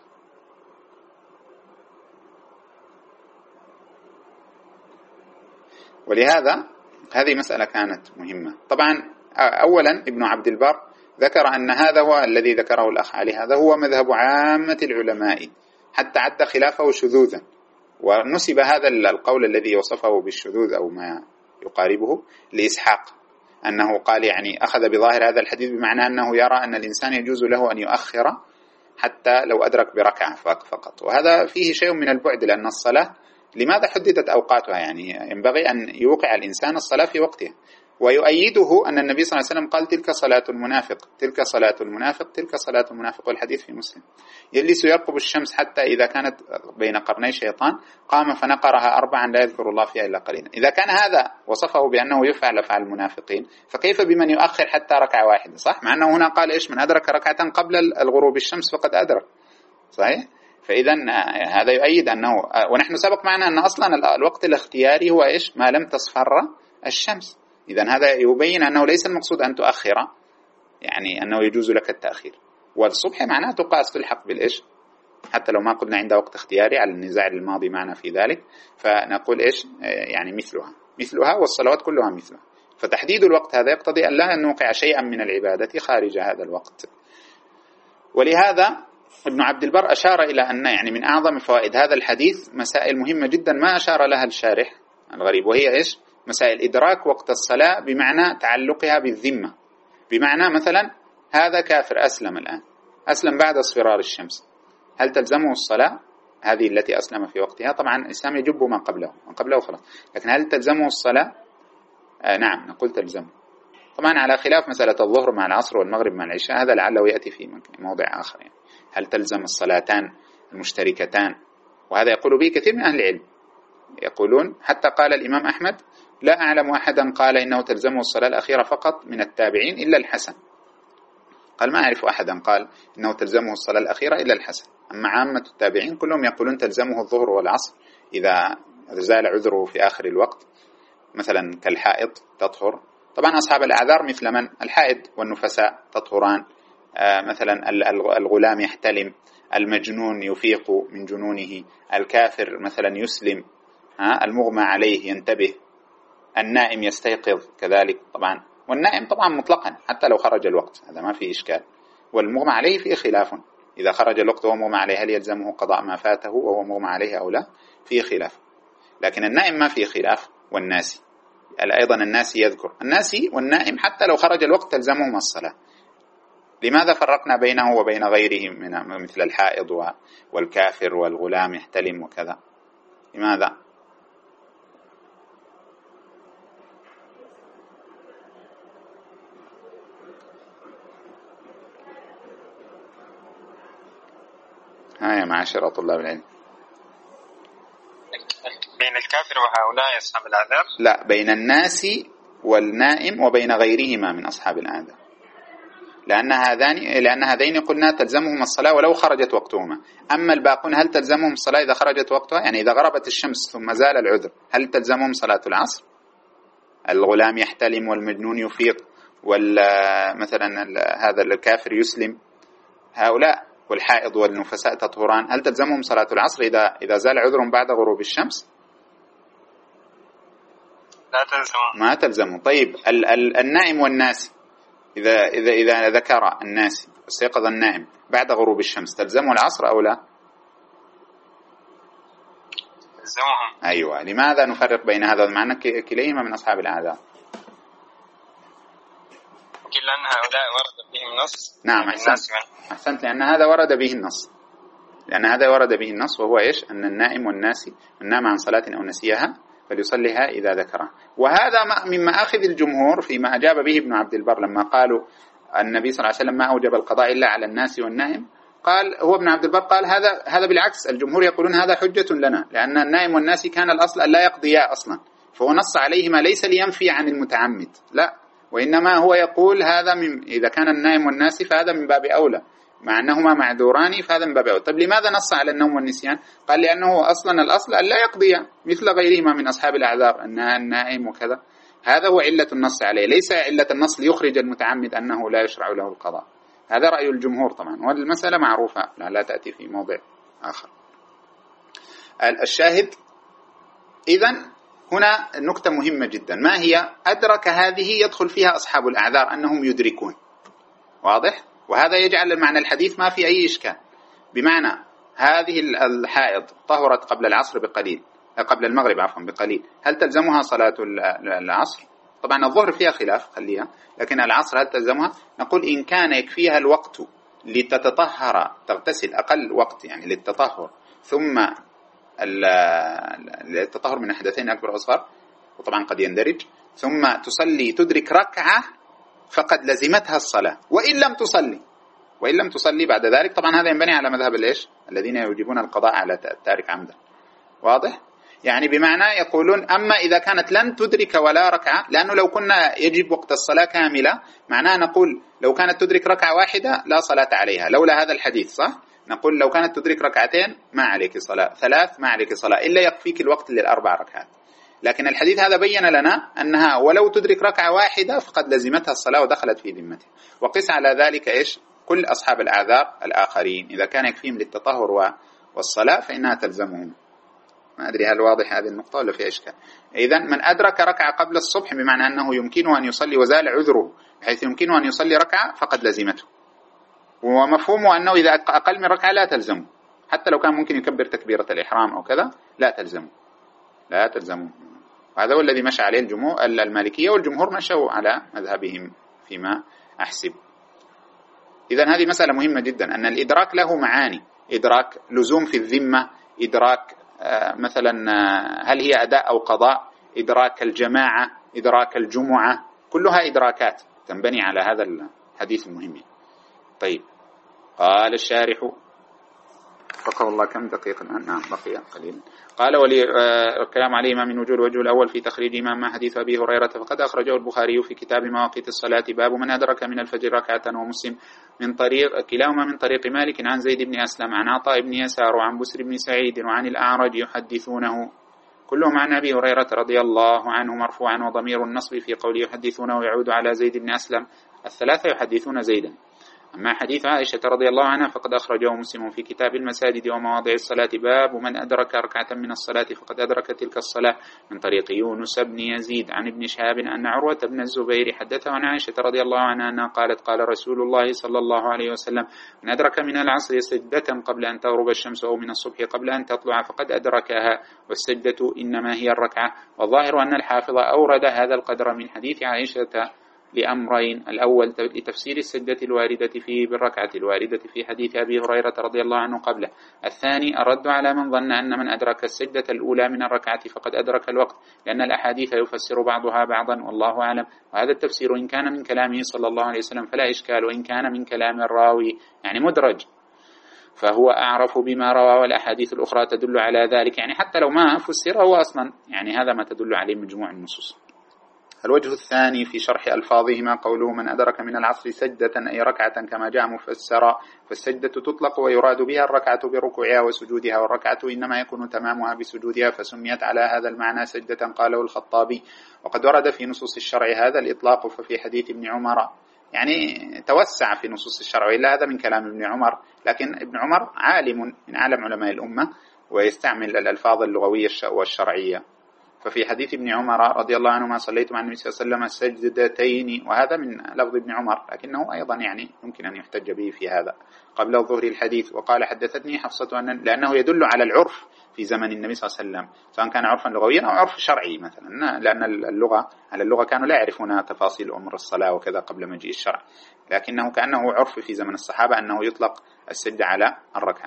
ولهذا هذه مسألة كانت مهمة. طبعا أولا ابن عبد البر ذكر أن هذا هو الذي ذكره الأخ علي، هذا هو مذهب عامة العلماء، حتى عد خلافه شذوذا، ونسب هذا القول الذي وصفه بالشذوذ أو ما يقاربه لإسحاق، أنه قال يعني أخذ بظاهر هذا الحديث بمعنى أنه يرى أن الإنسان يجوز له أن يؤخر حتى لو أدرك بركعة فقط، وهذا فيه شيء من البعد، لأن الصلاة لماذا حددت أوقاتها؟ يعني ينبغي أن يوقع الإنسان الصلاة في وقتها. ويؤيده أن النبي صلى الله عليه وسلم قال تلك صلاة المنافق، تلك صلاة المنافق، تلك صلاة المنافق، والحديث في مسلم. يجلس يرقب الشمس حتى إذا كانت بين قرني شيطان قام فنقرها أربعا لا يذكر الله فيها إلا قليلا. إذا كان هذا وصفه بأنه يفعل أفعال المنافقين، فكيف بمن يؤخر حتى ركعة واحدة؟ صح؟ مع أنه هنا قال إيش؟ من أدرك ركعة قبل الغروب الشمس فقد أدرك. صحيح؟ فإذا هذا يؤيد أنه، ونحن سبق معنا أن أصلا الوقت الاختياري هو إيش؟ ما لم تصفر الشمس. إذا هذا يبين أنه ليس المقصود أن تؤخر، يعني أنه يجوز لك التأخير. والصبح معناه تقاس تلحق بالإيش؟ حتى لو ما قلنا عند وقت اختياري على النزاع الماضي معنا في ذلك، فنقول إيش؟ يعني مثلها مثلها والصلوات كلها مثلها. فتحديد الوقت هذا يقتضي أن لا نوقع شيئا من العبادة خارج هذا الوقت. ولهذا ابن عبد البر أشار إلى أن يعني من أعظم فوائد هذا الحديث مسائل مهمة جدا ما أشار لها الشارح الغريب، وهي إيش؟ مسائل إدراك وقت الصلاة بمعنى تعلقها بالذمة، بمعنى مثلا هذا كافر أسلم الآن، أسلم بعد اصفرار الشمس، هل تلزمه الصلاة؟ هذه التي أسلم في وقتها. طبعا الإسلام يجب ما قبله، ما قبله خلاص، لكن هل تلزمه الصلاة؟ آه نعم نقول تلزمه. طبعا على خلاف مسألة الظهر مع العصر والمغرب مع العشاء، هذا لعله يأتي في موضع آخر. يعني هل تلزم الصلاتان المشتركتان؟ وهذا يقول به كثير من أهل العلم، يقولون حتى قال الإمام أحمد لا أعلم أحدا قال إنه تلزمه الصلاة الأخيرة فقط من التابعين إلا الحسن. قال ما أعرف أحدا قال إنه تلزمه الصلاة الأخيرة إلا الحسن. أما عامة التابعين كلهم يقولون تلزمه الظهر والعصر إذا زال عذره في آخر الوقت، مثلا كالحائط تطهر. طبعا أصحاب الأعذار مثل من؟ الحائض والنفساء تطهران، آه مثلا الغلام يحتلم، المجنون يفيق من جنونه، الكافر مثلا يسلم، ها المغمى عليه ينتبه، النائم يستيقظ كذلك طبعا. والنائم طبعا مطلقا حتى لو خرج الوقت هذا ما في إشكال. والمغمى عليه فيه خلاف، إذا خرج الوقت وهو مغمى عليه هل يلزمه قضاء ما فاته وهو مغمى عليه أو لا؟ فيه خلاف. لكن النائم ما فيه خلاف. والناسي أيضا، الناسي يذكر، الناسي والنائم حتى لو خرج الوقت تلزمهما الصلاة. لماذا فرقنا بينه وبين غيره من مثل الحائض والكافر والغلام يحتلم وكذا؟ لماذا؟ ها يا معاشر طلاب العلم، بين الكافر وهؤلاء أصحاب الأعذار؟ لا، بين الناس والنائم وبين غيرهما من أصحاب الأعذار، لأن هذان لأن هذين قلنا تلزمهم الصلاة ولو خرجت وقتهما. أما الباقون هل تلزمهم الصلاة إذا خرجت وقتها؟ يعني إذا غربت الشمس ثم زال العذر هل تلزمهم صلاة العصر؟ الغلام يحتلم والمجنون يفيق ومثلا هذا الكافر يسلم، هؤلاء والحائض والنفساء تطهران، هل تلزمهم صلاة العصر إذا إذا زال عذرهم بعد غروب الشمس؟ لا تلزمهم. ما تلزمهم. طيب ال ال النائم والناس إذا إذا إذا ذكر الناس استيقظ النائم بعد غروب الشمس تلزمه العصر أو لا؟ تلزمهم. أيوة. لماذا نفرق بين هذا؟ معنى كليهما من أصحاب الأعذار. لأن هؤلاء ورد بهم النص. نعم أحسنت. أحسنت لأن هذا ورد به النص. لأن هذا ورد به النص، وهو إيش؟ أن النائم والناسي من نام عن صلاة أو نسيها فليصليها إذا ذكرها. وهذا من مآخذ الجمهور فيما أجاب به ابن عبد البر لما قالوا النبي صلى الله عليه وسلم ما أوجب القضاء إلا على الناس والنائم. قال هو ابن عبد البر قال هذا هذا بالعكس، الجمهور يقولون هذا حجة لنا، لأن النائم والناسي كان الأصل أن لا يقضيا أصلا، فهو نص عليهما ليس لينفي عن المتعمد، لا، وإنما هو يقول هذا من إذا كان النائم والناسي فهذا من باب أولى، مع أنهما معذوران فهذا من باب أولى. طيب لماذا نص على النوم والنسيان؟ قال لأنه أصلا الأصل أن لا يقضيا مثل غيرهما من أصحاب الأعذار، النائم وكذا، هذا هو علة النص عليه، ليس علة النص ليخرج المتعمد أنه لا يشرع له القضاء. هذا رأي الجمهور طبعا، والمسألة معروفة لا تأتي في موضع آخر. الشاهد إذن هنا نكتة مهمة جدا، ما هي؟ أدرك هذه يدخل فيها أصحاب الأعذار أنهم يدركون، واضح؟ وهذا يجعل المعنى الحديث ما في أي إشكال، بمعنى هذه الحائض طهرت قبل العصر بقليل، قبل المغرب عفوا بقليل، هل تلزمها صلاة العصر؟ طبعا الظهر فيها خلاف خليها، لكن العصر هل تلزمها؟ نقول إن كان يكفيها الوقت لتتطهر، تغتسل أقل وقت يعني للتطهر، ثم التطهر من حدثين أكبر وأصغر، وطبعا قد يندرج، ثم تصلي تدرك ركعة فقد لزمتها الصلاة، وإن لم تصلي وإن لم تصلي بعد ذلك، طبعا هذا ينبني على مذهب الإيش؟ الذين يوجبون القضاء على التارك عمدا، واضح؟ يعني بمعنى يقولون أما إذا كانت لن تدرك ولا ركعة، لأنه لو كنا يجب وقت الصلاة كاملة معناه نقول لو كانت تدرك ركعة واحدة لا صلاة عليها لولا هذا الحديث، صح؟ نقول لو كانت تدرك ركعتين ما عليك صلاة، ثلاث ما عليك صلاة، إلا يكفيك الوقت للأربع ركعات. لكن الحديث هذا بين لنا أنها ولو تدرك ركعة واحدة فقد لزمتها الصلاة ودخلت في ذمتها. وقس على ذلك إيش؟ كل أصحاب الأعذار الآخرين إذا كان يكفيهم للتطهر والصلاة فإنها تلزمهم. ما أدري هل واضح هذه النقطة ولا في إشكال؟ إذن من أدرك ركعة قبل الصبح بمعنى أنه يمكنه أن يصلي وزال عذره بحيث يمكنه أن يصلي ركعة فقد لزمته، ومفهومه أنه إذا أقل من ركعة لا تلزمه، حتى لو كان ممكن يكبر تكبيرة الإحرام أو كذا لا تلزمه لا تلزمه. وهذا هو الذي مشى عليه الجمهور المالكية، والجمهور مشوا على مذهبهم فيما أحسب. إذن هذه مسألة مهمة جدا، أن الإدراك له معاني، إدراك لزوم في الذمة، إدراك مثلا هل هي أداء أو قضاء، إدراك الجماعة، إدراك الجمعة، كلها إدراكات تنبني على هذا الحديث المهم. طيب قال الشارح فقه الله كم دقيقة الآن؟ نعم بقي قليل. قال ولي الكلام عليهما من وجوه. الوجه الأول في تخريج إمام حديث أبي هريرة فقد أخرجه البخاري في كتاب مواقيت الصلاة باب من أدرك من الفجر ركعة، ومسلم من طريق كلاهما من طريق مالك عن زيد بن أسلم عن عطاء بن يسار وعن بسر بن سعيد وعن الأعرج يحدثونه كلهم عن أبي هريرة رضي الله عنه مرفوعا، وضمير النصب في قوله يحدثونه يعود على زيد بن أسلم، الثلاثة يحدثون زيدا. أما حديث عائشة رضي الله عنها فقد أخرجه مسلم في كتاب المساجد ومواضع الصلاة باب من أدرك ركعة من الصلاة فقد أدرك تلك الصلاة، من طريق يونس بن يزيد عن ابن شهاب أن عروة بن الزبير حدثه عن عائشة رضي الله عنها أنها قالت قال رسول الله صلى الله عليه وسلم من أدرك من العصر سجدة قبل أن تغرب الشمس أو من الصبح قبل أن تطلع فقد أدركها، والسجدة إنما هي الركعة. والظاهر أن الحافظ أورد هذا القدر من حديث عائشة لأمرين: الأول لتفسير السجدة الواردة فيه بالركعة الواردة في حديث أبي هريرة رضي الله عنه قبله، الثاني الرد على من ظن أن من أدرك السجدة الأولى من الركعة فقد أدرك الوقت، لأن الأحاديث يفسر بعضها بعضا والله أعلم. وهذا التفسير إن كان من كلامه صلى الله عليه وسلم فلا إشكال، وإن كان من كلام الراوي يعني مدرج فهو أعرف بما روى، والأحاديث الأخرى تدل على ذلك، يعني حتى لو ما فسر هو أصلا يعني هذا ما تدل عليه مجموع النصوص. الوجه الثاني في شرح ألفاظهما قوله من أدرك من العصر سجدة أي ركعة كما جاء مفسرا، فالسجدة تطلق ويراد بها الركعة بركوعها وسجودها، والركعة إنما يكون تمامها بسجودها فسميت على هذا المعنى سجدة، قاله الخطابي. وقد ورد في نصوص الشرع هذا الإطلاق، ففي حديث ابن عمر يعني توسع في نصوص الشرع، إلا هذا من كلام ابن عمر، لكن ابن عمر عالم من أعلم علماء الأمة ويستعمل الألفاظ اللغوية والشرعية. ففي حديث ابن عمر رضي الله عنهما صليت مع النبي صلى الله عليه وسلم سجدتين، وهذا من لفظ ابن عمر لكنه أيضا يعني يمكن أن يحتج به في هذا قبل ظهر الحديث. وقال حدثتني حفصة أن لأنه يدل على العرف في زمن النبي صلى الله عليه وسلم، سواء كان عرفا لغويا أو عرف شرعي مثلا، لأن اللغة على اللغة كانوا لا يعرفون تفاصيل أمر الصلاة وكذا قبل مجيء الشرع، لكنه كأنه عرف في زمن الصحابة أنه يطلق السجد على الركعة.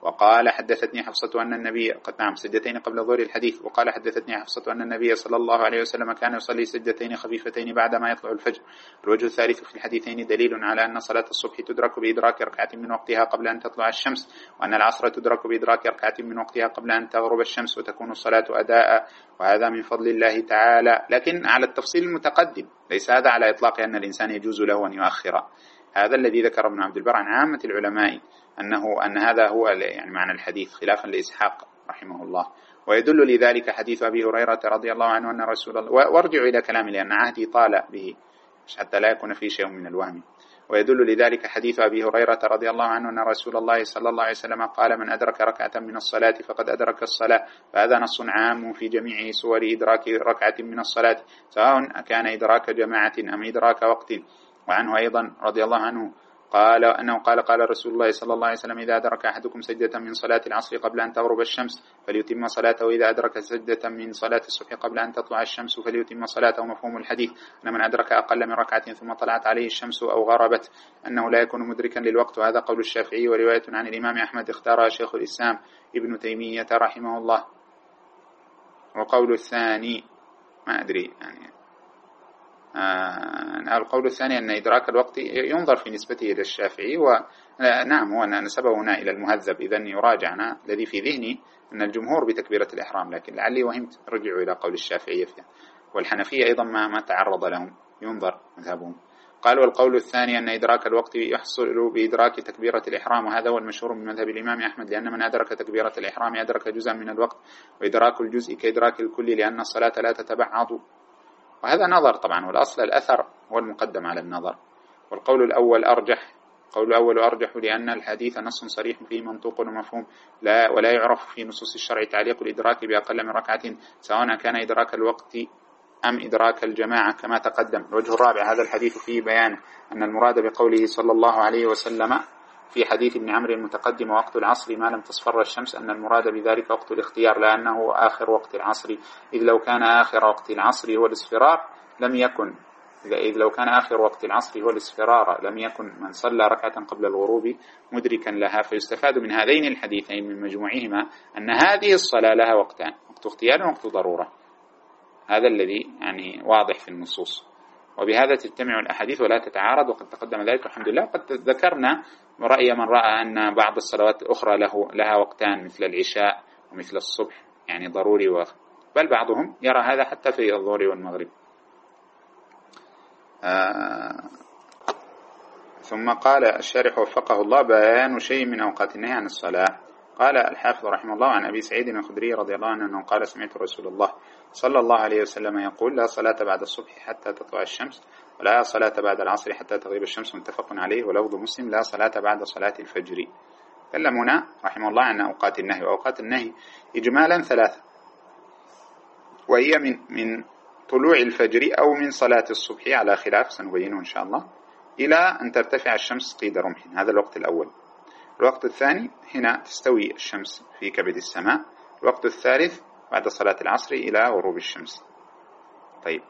وقال حدثتني حفصة أن النبي قد نعم سجدتين قبل ظهر الحديث. وقال حدثتني حفصة أن النبي صلى الله عليه وسلم كان يصلي سجدتين خفيفتين بعدما يطلع الفجر. الوجه الثالث في الحديثين دليل على أن صلاة الصبح تدرك بإدراك ركعة من وقتها قبل أن تطلع الشمس، وأن العصر تدرك بإدراك ركعة من وقتها قبل أن تغرب الشمس، وتكون الصلاة أداء، وهذا من فضل الله تعالى، لكن على التفصيل المتقدم، ليس هذا على إطلاق أن الإنسان يجوز له أن يؤخر. هذا الذي ذكر ابن عبد البر عن عامة العلماء أنه أن هذا هو يعني معنى الحديث خلافا لإسحاق رحمه الله. ويدل لذلك حديث أبي هريرة رضي الله عنه أن رسول الله، وارجعوا إلى كلامي لأن عهدي طال به حتى لا يكون فيه شيء من الوهم. ويدل لذلك حديث أبي هريرة رضي الله عنه أن رسول الله صلى الله عليه وسلم قال: من أدرك ركعة من الصلاة فقد أدرك الصلاة. فهذا نص عام في جميع صور إدراك ركعة من الصلاة، سواء كان إدراك جماعة أم إدراك وقت. وعنه أيضا رضي الله عنه قال أنه قال قال رسول الله صلى الله عليه وسلم: إذا أدرك أحدكم سجدة من صلاة العصر قبل أن تغرب الشمس فليتم صلاته، وإذا أدرك سجدة من صلاة الصبح قبل أن تطلع الشمس فليتم صلاته. مفهوم الحديث أن من أدرك أقل من ركعة ثم طلعت عليه الشمس أو غربت أنه لا يكون مدركا للوقت، وهذا قول الشافعي ورواية عن الإمام أحمد اختارها شيخ الإسلام ابن تيمية رحمه الله. وقول الثاني ما أدري يعني آه القول الثاني أن إدراك الوقت ينظر في نسبته إلى الشافعي، ونعم هو نسبه هنا إلى المهذب، إذن يراجعنا. الذي في ذهني أن الجمهور بتكبيرة الإحرام، لكن لعلي وهمت رجعوا إلى قول الشافعية فيها. والحنفية أيضا ما, ما تعرض لهم ينظر مذهبهم. قال: والقول الثاني أن إدراك الوقت يحصل بإدراك تكبيرة الإحرام، وهذا هو المشهور من مذهب الإمام أحمد، لأن من أدرك تكبيرة الإحرام أدرك جزءا من الوقت، وإدراك الجزء كإدراك الكل، لأن الصلاة لا تتبعض. وهذا نظر طبعا، والأصل الأثر هو المقدم على النظر. والقول الأول أرجح، القول الأول أرجح لأن الحديث نص صريح فيه منطوق ومفهوم، لا ولا يعرف في نصوص الشرع تعليق الإدراك بأقل من ركعة، سواء كان إدراك الوقت أم إدراك الجماعة كما تقدم. الوجه الرابع هذا الحديث فيه بيان أن المراد بقوله صلى الله عليه وسلم في حديث ابن عمرو المتقدم وقت العصر ما لم تصفر الشمس، أن المراد بذلك وقت الاختيار، لأنه آخر وقت العصر، إذ لو كان آخر وقت العصر هو الاصفرار لم يكن إذ لو كان آخر وقت العصر هو الاصفرار لم يكن من صلى ركعة قبل الغروب مدركا لها. فيستفاد من هذين الحديثين من مجموعهما أن هذه الصلاة لها وقتان، وقت اختيار ووقت ضرورة. هذا الذي يعني واضح في النصوص، وبهذا تجتمع الأحاديث ولا تتعارض، وقد تقدم ذلك الحمد لله. قد ذكرنا رأي من رأى أن بعض الصلوات الأخرى له لها وقتان مثل العشاء ومثل الصبح يعني ضروري وقت، بل بعضهم يرى هذا حتى في الظهر والمغرب. آه ثم قال الشارح وفقه الله: بيان شيء من أوقات النهي عن الصلاة. قال الحافظ رحمه الله عن أبي سعيد الخدري رضي الله عنه أنه قال: سمعت رسول الله صلى الله عليه وسلم يقول: لا صلاة بعد الصبح حتى تطلع الشمس، ولا صلاة بعد العصر حتى تغيب الشمس، متفق عليه. ولفظ مسلم: لا صلاة بعد صلاة الفجر. كلمنا رحمه الله عن أوقات النهي. وأوقات النهي إجمالا ثلاثة، وهي من من طلوع الفجر أو من صلاة الصبح على خلاف سنبينه إن شاء الله، إلى أن ترتفع الشمس قيد رمح، هذا الوقت الأول. الوقت الثاني هنا تستوي الشمس في كبد السماء. الوقت الثالث بعد صلاة العصر إلى غروب الشمس. طيب،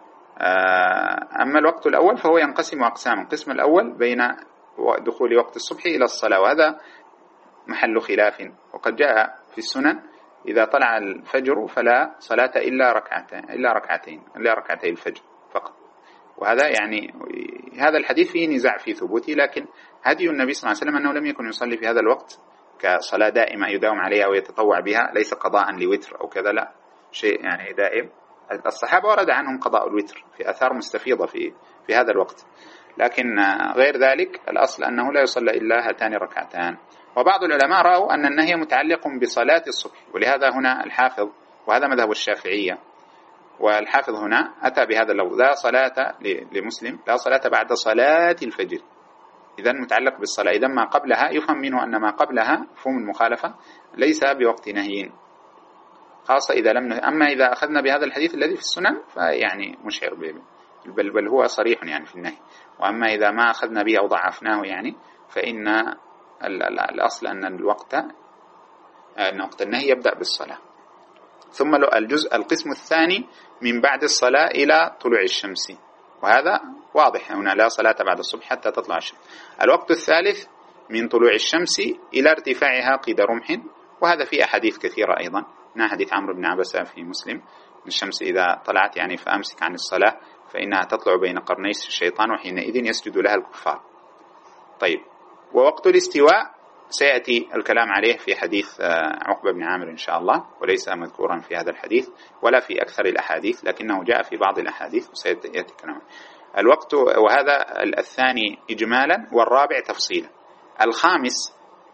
أما الوقت الأول فهو ينقسم أقساما. القسم الأول بين دخول وقت الصبح إلى الصلاة، وهذا محل خلاف. وقد جاء في السنن: إذا طلع الفجر فلا صلاة إلا ركعتين إلا ركعتين إلا ركعتي الفجر فقط. وهذا يعني هذا الحديث فيه نزاع في ثبوته، لكن هدي النبي صلى الله عليه وسلم أنه لم يكن يصلي في هذا الوقت كصلاة دائمة يداوم عليها أو يتطوع بها، ليس قضاء لوتر أو كذا، لا شيء يعني دائم. الصحابة ورد عنهم قضاء الوتر في آثار مستفيضة في في هذا الوقت، لكن غير ذلك الأصل أنه لا يصلى إلا هاتان ركعتان. وبعض العلماء رأوا أن النهي متعلق بصلاة الصبح، ولهذا هنا الحافظ، وهذا مذهب الشافعية، والحافظ هنا أتى بهذا اللفظ: لا صلاة لمسلم لا صلاة بعد صلاة الفجر. إذن متعلق بالصلاة، إذن ما قبلها يفهم منه أن ما قبلها مفهوم المخالفة ليس بوقت نهي، خاصة إذا لم نه... أما إذا أخذنا بهذا الحديث الذي في السنن فيعني مشعر به، بل, بل هو صريح يعني في النهي. وأما إذا ما أخذنا به أو ضعفناه يعني فإن الأصل أن الوقت أن وقت النهي يبدأ بالصلاة. ثم الجزء القسم الثاني من بعد الصلاة إلى طلوع الشمس، وهذا واضح هنا: لا صلاة بعد الصبح حتى تطلع الشمس. الوقت الثالث من طلوع الشمس إلى ارتفاعها قيد رمح، وهذا في أحاديث كثيرة أيضا، من حديث عمرو بن عبسة في مسلم: الشمس إذا طلعت يعني فأمسك عن الصلاة فإنها تطلع بين قرني الشيطان وحينئذ يسجد لها الكفار. طيب، ووقت الاستواء سيأتي الكلام عليه في حديث عقبة بن عامر إن شاء الله، وليس مذكورا في هذا الحديث ولا في أكثر الأحاديث، لكنه جاء في بعض الأحاديث وسيأتي كلام الوقت. وهذا الثاني إجمالا، والرابع تفصيلا. الخامس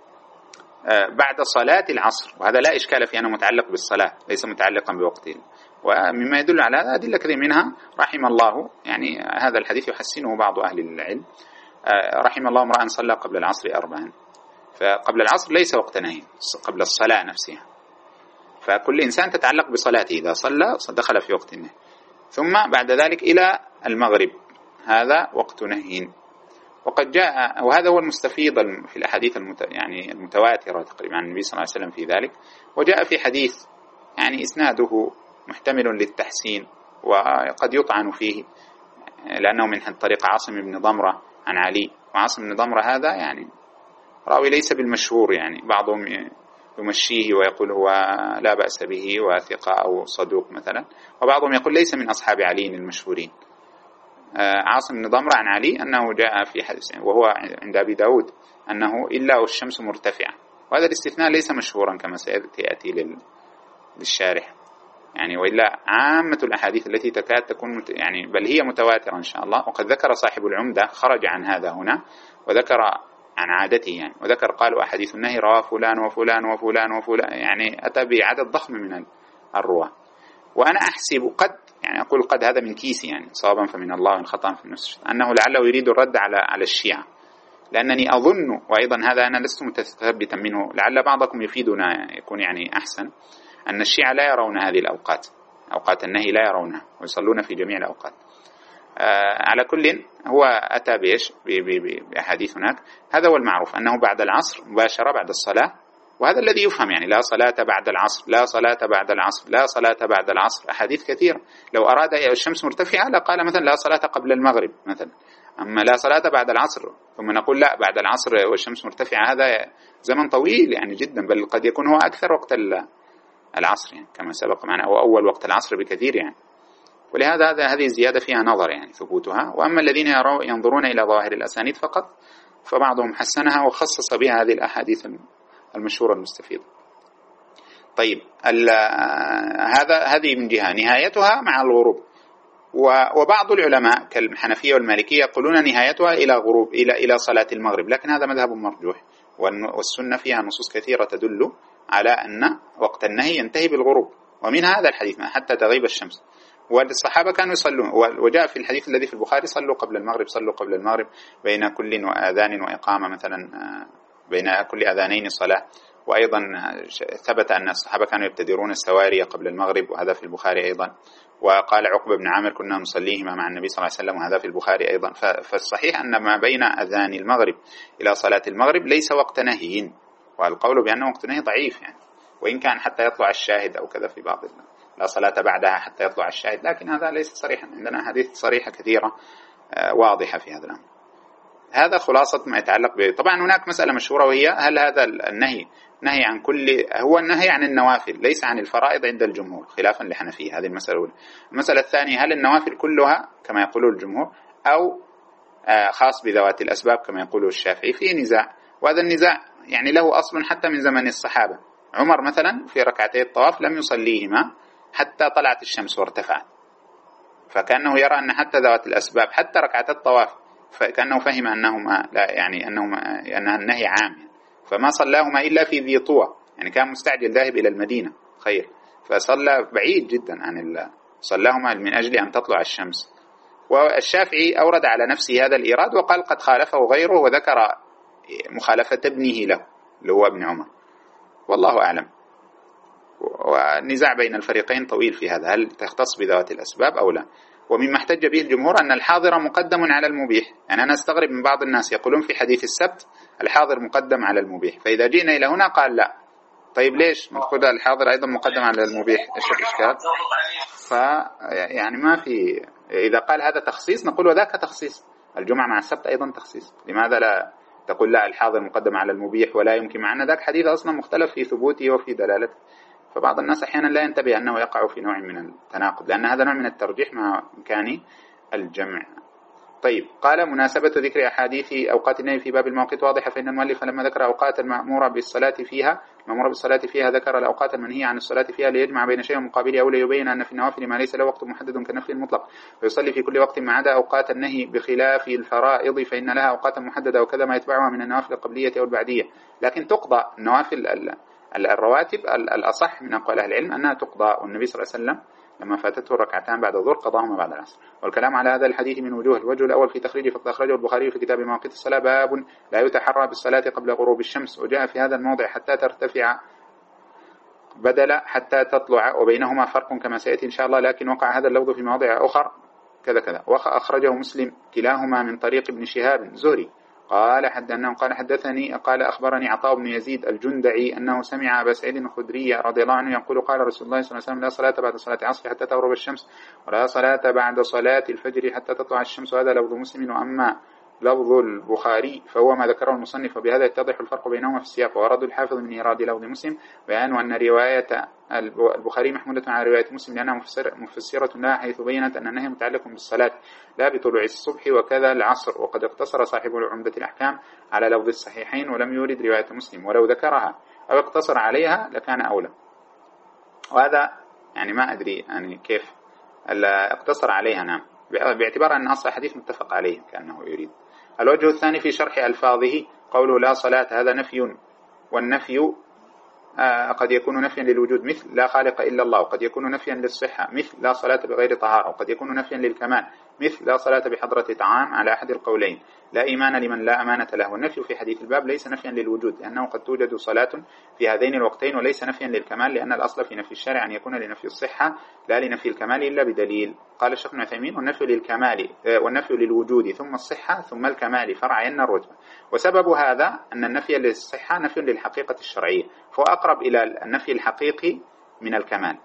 بعد صلاة العصر، وهذا لا إشكال في أنه متعلق بالصلاة ليس متعلقا بوقته، ومما يدل على هذا أدلة كثير، منها رحم الله، يعني هذا الحديث يحسنه بعض أهل العلم: رحم الله امرأ صلى قبل العصر أربعا. فقبل العصر ليس وقت نهي، قبل الصلاة نفسها، فكل إنسان تتعلق بصلاته، إذا صلى دخل في وقت النهي. ثم بعد ذلك إلى المغرب، هذا وقت نهي. وقد جاء، وهذا هو المستفيض في الأحاديث المت... يعني المتواترة تقريبا عن النبي صلى الله عليه وسلم في ذلك. وجاء في حديث يعني إسناده محتمل للتحسين وقد يطعن فيه، لأنه من طريق عاصم بن ضمرة عن علي، وعاصم بن ضمرة هذا يعني راوي ليس بالمشهور، يعني بعضهم يمشيه ويقول هو لا بأس به وثقة أو صدوق مثلا، وبعضهم يقول ليس من أصحاب علي المشهورين. عاصم بن ضمرة عن علي أنه جاء في حديث، وهو عند أبي داود، أنه إلا والشمس مرتفعة، وهذا الاستثناء ليس مشهورا كما سيأتي للشارح يعني، وإلا عامة الأحاديث التي تكاد تكون يعني بل هي متواترة إن شاء الله. وقد ذكر صاحب العمدة خرج عن هذا هنا وذكر عن عادته يعني، وذكر قالوا أحاديث النهي رواه فلان وفلان وفلان وفلان، يعني أتى بعدد ضخم من الرواة. وأنا أحسب قد يعني أقول قد هذا من كيسي يعني، صوابا فمن الله وإن خطأ في النفس، أنه لعله يريد الرد على على الشيعة، لأنني أظن، وأيضا هذا أنا لست متثبتا منه، لعل بعضكم يفيدنا يكون يعني أحسن، أن الشيعة لا يرون هذه الأوقات، أوقات النهي لا يرونها ويصلون في جميع الأوقات. آه على كل هو أتى بإيش بأحاديث هناك، هذا هو المعروف أنه بعد العصر مباشرة بعد الصلاة، وهذا الذي يفهم يعني، لا صلاة بعد العصر، لا صلاة بعد العصر، لا صلاة بعد العصر، أحاديث كثيرة. لو أراد الشمس مرتفعة لقال مثلا لا صلاة قبل المغرب مثلا، أما لا صلاة بعد العصر ثم نقول لا بعد العصر والشمس مرتفعة، هذا زمن طويل يعني جدا، بل قد يكون هو أكثر وقت العصر يعني كما سبق معنا، أو أول وقت العصر بكثير يعني. ولهذا هذا هذه الزيادة فيها نظر يعني ثبوتها. وأما الذين ينظرون إلى ظواهر الأسانيد فقط فبعضهم حسنها وخصص بها هذه الأحاديث المشهورة المستفيضة. طيب، هذا هذه من جهة نهايتها مع الغروب، وبعض العلماء كالحنفية والمالكية يقولون نهايتها إلى غروب إلى إلى صلاة المغرب، لكن هذا مذهب مرجوح، والسنة فيها نصوص كثيرة تدل على أن وقت النهي ينتهي بالغروب، ومن هذا الحديث حتى تغيب الشمس. والصحابة كانوا يصلون، وجاء في الحديث الذي في البخاري صلوا قبل المغرب، صلوا قبل المغرب بين كل أذان وإقامة مثلا، بين كل أذانين صلاة. وأيضا ثبت أن الصحابة كانوا يبتدرون السواري قبل المغرب، وهذا في البخاري أيضا. وقال عقبة بن عامر كنا نصليهما مع النبي صلى الله عليه وسلم، وهذا في البخاري أيضا. فالصحيح أن ما بين أذان المغرب إلى صلاة المغرب ليس وقت نهي، والقول بأنه وقت نهي ضعيف يعني، وإن كان حتى يطلع الشاهد أو كذا في بعض الله. لا صلاة بعدها حتى يطلع الشاهد، لكن هذا ليس صريحا، عندنا حديث صريحة كثيرة واضحة في هذا الأمر. هذا خلاصة ما يتعلق به. طبعا هناك مسألة مشهورة، وهي هل هذا النهي نهي عن كل، هو النهي عن النوافل ليس عن الفرائض عند الجمهور خلافا لحنفية، هذه المسألة الأولى. المسألة الثانية هل النوافل كلها كما يقول الجمهور أو خاص بذوات الأسباب كما يقول الشافعي؟ في نزاع، وهذا النزاع يعني له أصل حتى من زمن الصحابة. عمر مثلا في ركعتي الطواف لم يصليهما حتى طلعت الشمس وارتفعت، فكأنه يرى أن حتى ذوات الأسباب حتى ركعتي الطواف، فكأنه فهم أنهما لا يعني أنهما أنها النهي عام، فما صلاهما إلا في ذي طوى، يعني كان مستعجل ذاهب إلى المدينة خير، فصلى بعيد جدا عن الله، صلاهما من أجل أن تطلع الشمس. والشافعي أورد على نفسه هذا الإيراد وقال قد خالفه غيره، وذكر مخالفة ابنه له اللي هو ابن عمر، والله أعلم. والنزاع بين الفريقين طويل في هذا، هل تختص بذوات الأسباب أو لا. ومما احتج به الجمهور أن الحاضر مقدم على المبيح، يعني أنا استغرب من بعض الناس يقولون في حديث السبت الحاضر مقدم على المبيح، فإذا جئنا إلى هنا قال لا، طيب ليش نقول الحاضر أيضا مقدم على المبيح؟ إيش الإشكال؟ فيعني ما في، إذا قال هذا تخصيص نقول وذاك تخصيص، الجمعة مع السبت أيضا تخصيص، لماذا لا تقول لا الحاضر مقدم على المبيح ولا يمكن، مع أن ذاك حديث أصلا مختلف في ثبوته وفي دلالته. فبعض الناس أحيانا لا ينتبه أنه يقع في نوع من التناقض، لأن هذا نوع من الترجيح مع إمكان الجمع. طيب، قال مناسبة ذكر أحاديث أوقات النهي في باب المواقيت واضحة، فإن المؤلف لما ذكر أوقات المأمورة بالصلاة فيها المأمورة بالصلاة فيها ذكر الأوقات المنهية عن الصلاة فيها ليجمع بين شيء مقابله، أو ليبين أن في النوافل ما ليس له وقت محدد كالنفل المطلق، ويصلي في كل وقت ما عدا أوقات النهي بخلاف الفرائض فإن لها أوقات محددة، وكذا ما يتبعها من النوافل القبلية أو البعدية. لكن تقضى النوافل الرواتب. الأصح من أقوال أهل العلم أنها تقضى، والنبي صلى الله عليه وسلم لما فاتته ركعتان بعد الظهر قضاهما بعد العصر. والكلام على هذا الحديث من وجوه: الوجه الأول في تخريجه فقد أخرجه البخاري في كتاب مواقيت الصلاة باب لا يتحرى بالصلاة قبل غروب الشمس، وجاء في هذا الموضع حتى ترتفع بدل حتى تطلع، وبينهما فرق كما سيأتي إن شاء الله، لكن وقع هذا اللفظ في مواضع أخر كذا كذا. وأخرجه مسلم كلاهما من طريق ابن شهاب زهري قال حد أنه قال حدثني قال أخبرني عطاء بن يزيد الجندعي أنه سمع أبا سعيد الخدري رضي الله عنه يقول قال رسول الله صلى الله عليه وسلم: لا صلاة بعد صلاة العصر حتى تغرب الشمس، ولا صلاة بعد صلاة الفجر حتى تطلع الشمس. وهذا لفظ مسلم، وأما لفظ البخاري فهو ما ذكره المصنف، وبهذا يتضح الفرق بينهما في السياق. ورد الحافظ من إيراد لفظ مسلم بيان أن رواية البخاري محمودة على رواية مسلم لأنها مفسرة لها، حيث بينت أن النهي متعلق بالصلاة لا بطلوع الصبح وكذا العصر. وقد اقتصر صاحب عمدة الأحكام على لفظ الصحيحين ولم يورد رواية مسلم، ولو ذكرها أو اقتصر عليها لكان أولى. وهذا يعني ما أدري يعني كيف اقتصر عليها، نعم، باعتبار أن أصل الحديث متفق عليه كأنه يريد. الوجه الثاني في شرح ألفاظه قوله لا صلاة، هذا نفي، والنفي آه قد يكون نفيا للوجود مثل لا خالق إلا الله، وقد يكون نفيا للصحة مثل لا صلاة بغير طهارة، وقد يكون نفيا للكمال مثل لا صلاة بحضرة طعام على أحد القولين، لا إيمان لمن لا أمانة له. والنفي في حديث الباب ليس نفيا للوجود، لأنه قد توجد صلاة في هذين الوقتين، وليس نفيا للكمال، لأن الأصل في نفي الشارع أن يكون لنفي الصحة لا لنفي الكمال إلا بدليل. قال الشيخ ابن عثيمين: والنفي للكمال والنفي للوجود ثم الصحة ثم الكمال فرعين الرتبة. وسبب هذا أن النفي للصحة نفي للحقيقة الشرعية، فهو أقرب إلى النفي الحقيقي من الكمال.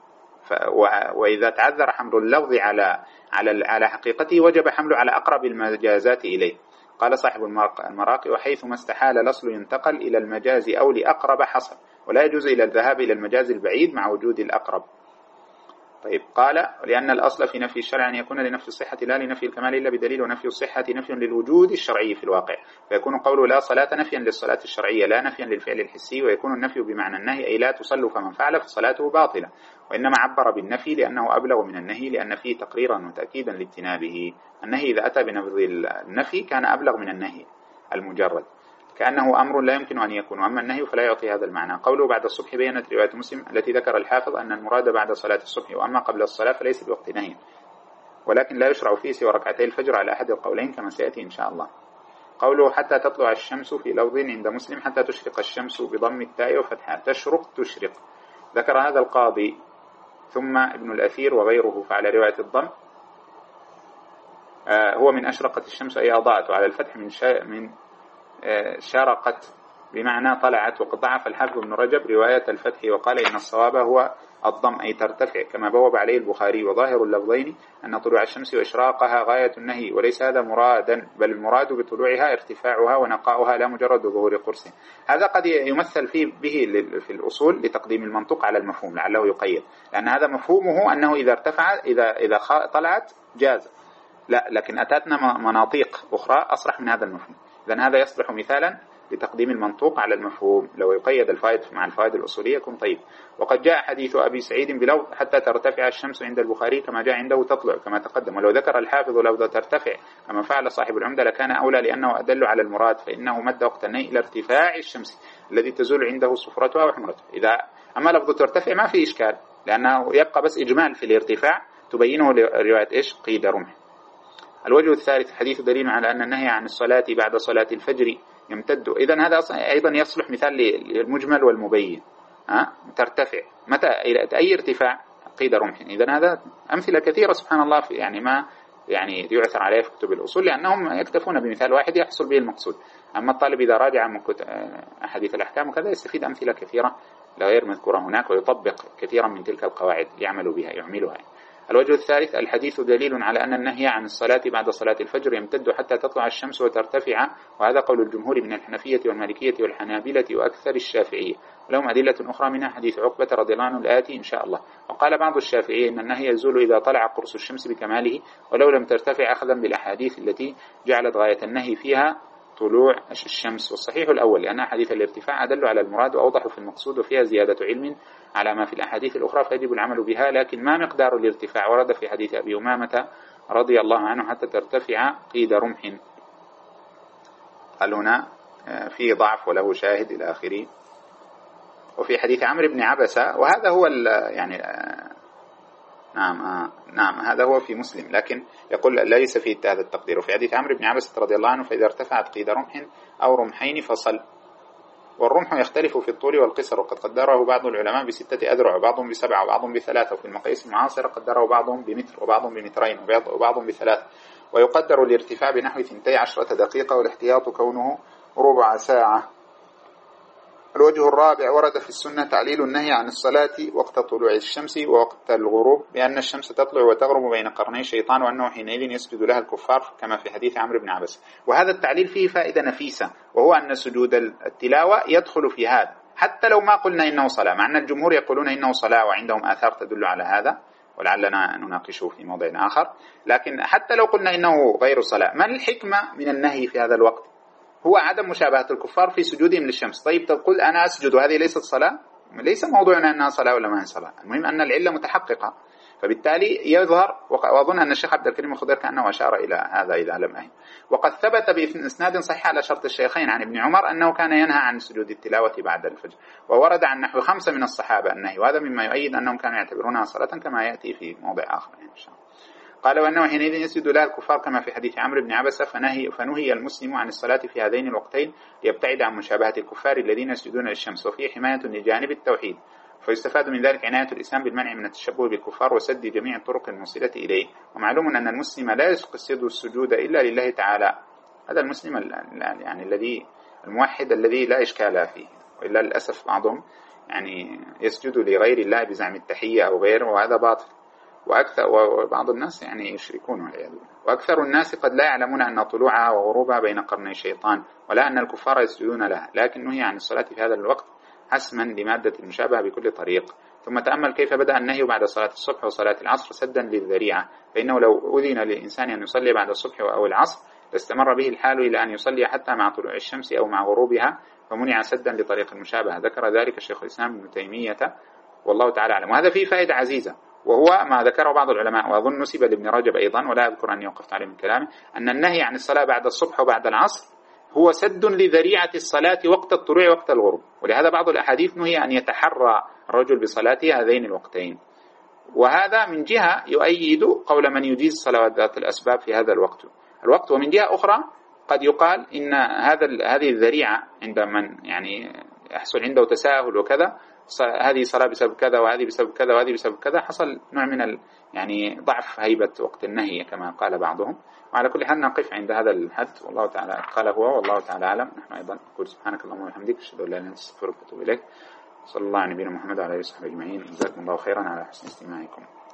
وإذا تعذر حمل اللفظ على على على حقيقته وجب حمله على أقرب المجازات إليه. قال صاحب المراقي: وحيث ما استحال الأصل ينتقل إلى المجاز أو لأقرب حصل، ولا يجوز إلى الذهاب إلى المجاز البعيد مع وجود الأقرب. طيب، قال: لأن الأصل في نفي الشرع أن يكون لنفي الصحة لا لنفي الكمال إلا بدليل، ونفي الصحة نفي للوجود الشرعي في الواقع، فيكون قوله لا صلاة نفيا للصلاة الشرعية لا نفيا للفعل الحسي، ويكون النفي بمعنى النهي أي لا تصلوا فمن فعل فصلاته باطلة. وإنما عبر بالنفي لأنه أبلغ من النهي، لأن فيه تقريرا وتأكيدا لاجتنابه. النهي إذا أتى بنبذ النفي كان أبلغ من النهي المجرد، كأنه أمر لا يمكن أن يكون، وأما النهي فلا يعطي هذا المعنى. قوله بعد الصبح بينت رواية مسلم التي ذكر الحافظ أن المراد بعد صلاة الصبح، وأما قبل الصلاة فليس بوقت نهي، ولكن لا يشرع فيه سوى ركعتي الفجر على أحد القولين كما سيأتي إن شاء الله. قوله حتى تطلع الشمس في لفظ عند مسلم حتى تشرق الشمس بضم التاء وفتحها، تشرق تشرق، ذكر هذا القاضي ثم ابن الأثير وغيره، فعلى رواية الضم آه هو من أشرقت الشمس أي أضاءت، وعلى الفتح من شا من آه شرقت بمعنى طلعت. وقد ضعف الحافظ ابن رجب رواية الفتح وقال إن الصواب هو الضم أي ترتفع، كما بوب عليه البخاري. وظاهر اللفظين أن طلوع الشمس وإشراقها غاية النهي، وليس هذا مرادا، بل المراد بطلوعها ارتفاعها ونقاؤها لا مجرد ظهور قرص. هذا قد يمثل فيه به في الأصول لتقديم المنطوق على المفهوم لعله يقيد، لأن هذا مفهومه أنه إذا ارتفع إذا إذا طلعت جاز، لا، لكن أتتنا مناطيق أخرى أصرح من هذا المفهوم. إذن هذا يصبح مثالا لتقديم المنطوق على المفهوم، لو يقيد الفائد مع الفائد الأصولية يكون طيب. وقد جاء حديث أبي سعيد بلفظ حتى ترتفع الشمس عند البخاري كما جاء عنده تطلع كما تقدم، ولو ذكر الحافظ لفظ ترتفع كما فعل صاحب العمدة لكان أولى، لأنه أدل على المراد، فإنه مد وقت النهي إلى ارتفاع الشمس الذي تزول عنده صفرتها وحمرتها. إذا أما لفظ ترتفع ما في إشكال، لأنه يبقى بس إجمال في الارتفاع تبينه رواية إيش قيد رمح. الوجه الثالث حديث دليل على أن النهي عن الصلاة بعد صلاة الفجر يمتد. إذن هذا أيضا يصلح مثال للمجمل والمبين. ها ترتفع متى إلى أي ارتفاع قيد رمح. إذن هذا أمثلة كثيرة سبحان الله، في يعني ما يعني يعثر عليه في كتب الأصول، لأنهم يكتفون بمثال واحد يحصل به المقصود. أما الطالب إذا راجع من أحاديث الأحكام وكذا يستفيد أمثلة كثيرة غير مذكورة هناك، ويطبق كثيرا من تلك القواعد يعمل بها يعملها. الوجه الثالث: الحديث دليل على أن النهي عن الصلاة بعد صلاة الفجر يمتد حتى تطلع الشمس وترتفع، وهذا قول الجمهور من الحنفية والمالكية والحنابلة وأكثر الشافعية، ولهم أدلة أخرى منها حديث عقبة رضي الله عنه الآتي إن شاء الله. وقال بعض الشافعية إن النهي يزول إذا طلع قرص الشمس بكماله، ولو لم ترتفع، أخذا بالأحاديث التي جعلت غاية النهي فيها طلوع الشمس. والصحيح الأول، لأن أحاديث الارتفاع أدل على المراد وأوضح في المقصود، وفيها زيادة علم على ما في الأحاديث الأخرى فيجب العمل بها. لكن ما مقدار الارتفاع؟ ورد في حديث أبي أمامة رضي الله عنه حتى ترتفع قيد رمح. قال هنا في ضعف وله شاهد إلى آخره. وفي حديث عمرو بن عبسة، وهذا هو يعني نعم آه نعم هذا هو في مسلم، لكن يقول ليس فيه هذا التقدير. وفي حديث عمرو بن عبسة رضي الله عنه: فإذا ارتفعت قيد رمح أو رمحين فصل. والرمح يختلف في الطول والقصر، وقد قدره بعض العلماء بستة أذرع، وبعضهم بسبعة، وبعضهم بثلاثة، وفي المقاييس المعاصرة قدره بعضهم بمتر، وبعضهم بمترين، وبعضهم بثلاثة. ويقدر الارتفاع بنحو ثنتي عشرة دقيقة، والاحتياط كونه ربع ساعة. الوجه الرابع: ورد في السنة تعليل النهي عن الصلاة وقت طلوع الشمس ووقت الغروب بأن الشمس تطلع وتغرب بين قرني الشيطان، وأنه حينئذ يسجد لها الكفار كما في حديث عمرو بن عبس. وهذا التعليل فيه فائدة نفيسة، وهو أن سجود التلاوة يدخل في هذا، حتى لو ما قلنا إنه صلاة، مع أن الجمهور يقولون إنه صلاة وعندهم آثار تدل على هذا، ولعلنا نناقشه في موضع آخر. لكن حتى لو قلنا إنه غير صلاة، ما الحكمة من النهي في هذا الوقت؟ هو عدم مشابهة الكفار في سجودهم للشمس. طيب تقول أنا أسجد وهذه ليست صلاة؟ ليس موضوعنا أنها صلاة ولا ما هي صلاة، المهم أن العلة متحققة. فبالتالي يظهر، وأظن أن الشيخ عبد الكريم الخضير كأنه أشار إلى هذا إذا لم أهم. وقد ثبت بإسناد صحيح على شرط الشيخين عن ابن عمر أنه كان ينهى عن سجود التلاوة بعد الفجر، وورد عن نحو خمسة من الصحابة النهي، وهذا مما يؤيد أنهم كانوا يعتبرونها صلاة كما يأتي في موضع آخر إن شاء الله. قال: وأنه حينئذ يسجد لها الكفار كما في حديث عمرو بن عبسة، فنهي, فنهي المسلم عن الصلاة في هذين الوقتين ليبتعد عن مشابهة الكفار الذين يسجدون للشمس، وفيه حماية لجانب التوحيد. فيستفاد من ذلك عناية الإسلام بالمنع من التشبه بالكفار وسد جميع الطرق الموصلة إليه. ومعلوم أن المسلم لا يقصد السجود إلا لله تعالى، هذا المسلم يعني الذي الموحد الذي لا إشكال فيه، وإلا للأسف بعضهم يعني يسجد لغير الله بزعم التحية أو غيره، وهذا باطل. وأكثر وبعض الناس يعني يشركون والعياذ بالله. وأكثر الناس قد لا يعلمون أن طلوعها وغروبها بين قرني الشيطان، ولا أن الكفار يسجدون لها، لكن نهي عن الصلاة في هذا الوقت حسما لمادة المشابهة بكل طريق. ثم تأمل كيف بدأ النهي بعد صلاة الصبح وصلاة العصر سدا للذريعة، فإنه لو أذن للإنسان أن يصلي بعد الصبح أو العصر لاستمر به الحال إلى أن يصلي حتى مع طلوع الشمس أو مع غروبها، فمنع سدا لطريق المشابهة. ذكر ذلك شيخ الإسلام ابن تيمية والله تعالى أعلم. وهذا فيه فائدة عزيزة، وهو ما ذكره بعض العلماء، وأظن نسب لابن رجب أيضا ولا أذكر أني وقفت عليه من كلامه، أن النهي عن الصلاة بعد الصبح وبعد العصر هو سد لذريعة الصلاة وقت الطلوع وقت الغروب. ولهذا بعض الأحاديث نهي أن يتحرى الرجل بصلاته هذين الوقتين، وهذا من جهة يؤيد قول من يجيز صلوات ذات الأسباب في هذا الوقت الوقت ومن جهة أخرى قد يقال إن هذا هذه الذريعة عند من يعني يحصل عنده تساهل وكذا، هذه صلاة بسبب كذا وهذه بسبب كذا وهذه بسبب كذا، حصل نوع من ال يعني ضعف هيبة وقت النهي كما قال بعضهم. وعلى كل حال نقف عند هذا الحد، والله تعالى قال هو والله تعالى أعلم. نحن أيضا نقول سبحانك اللهم وبحمدك، أشهد أن لا إله إلا أنت أستغفرك وأتوب إليك. صلى الله على نبينا محمد وعلى آله وصحبه أجمعين. جزاكم الله خيرا على حسن استماعكم.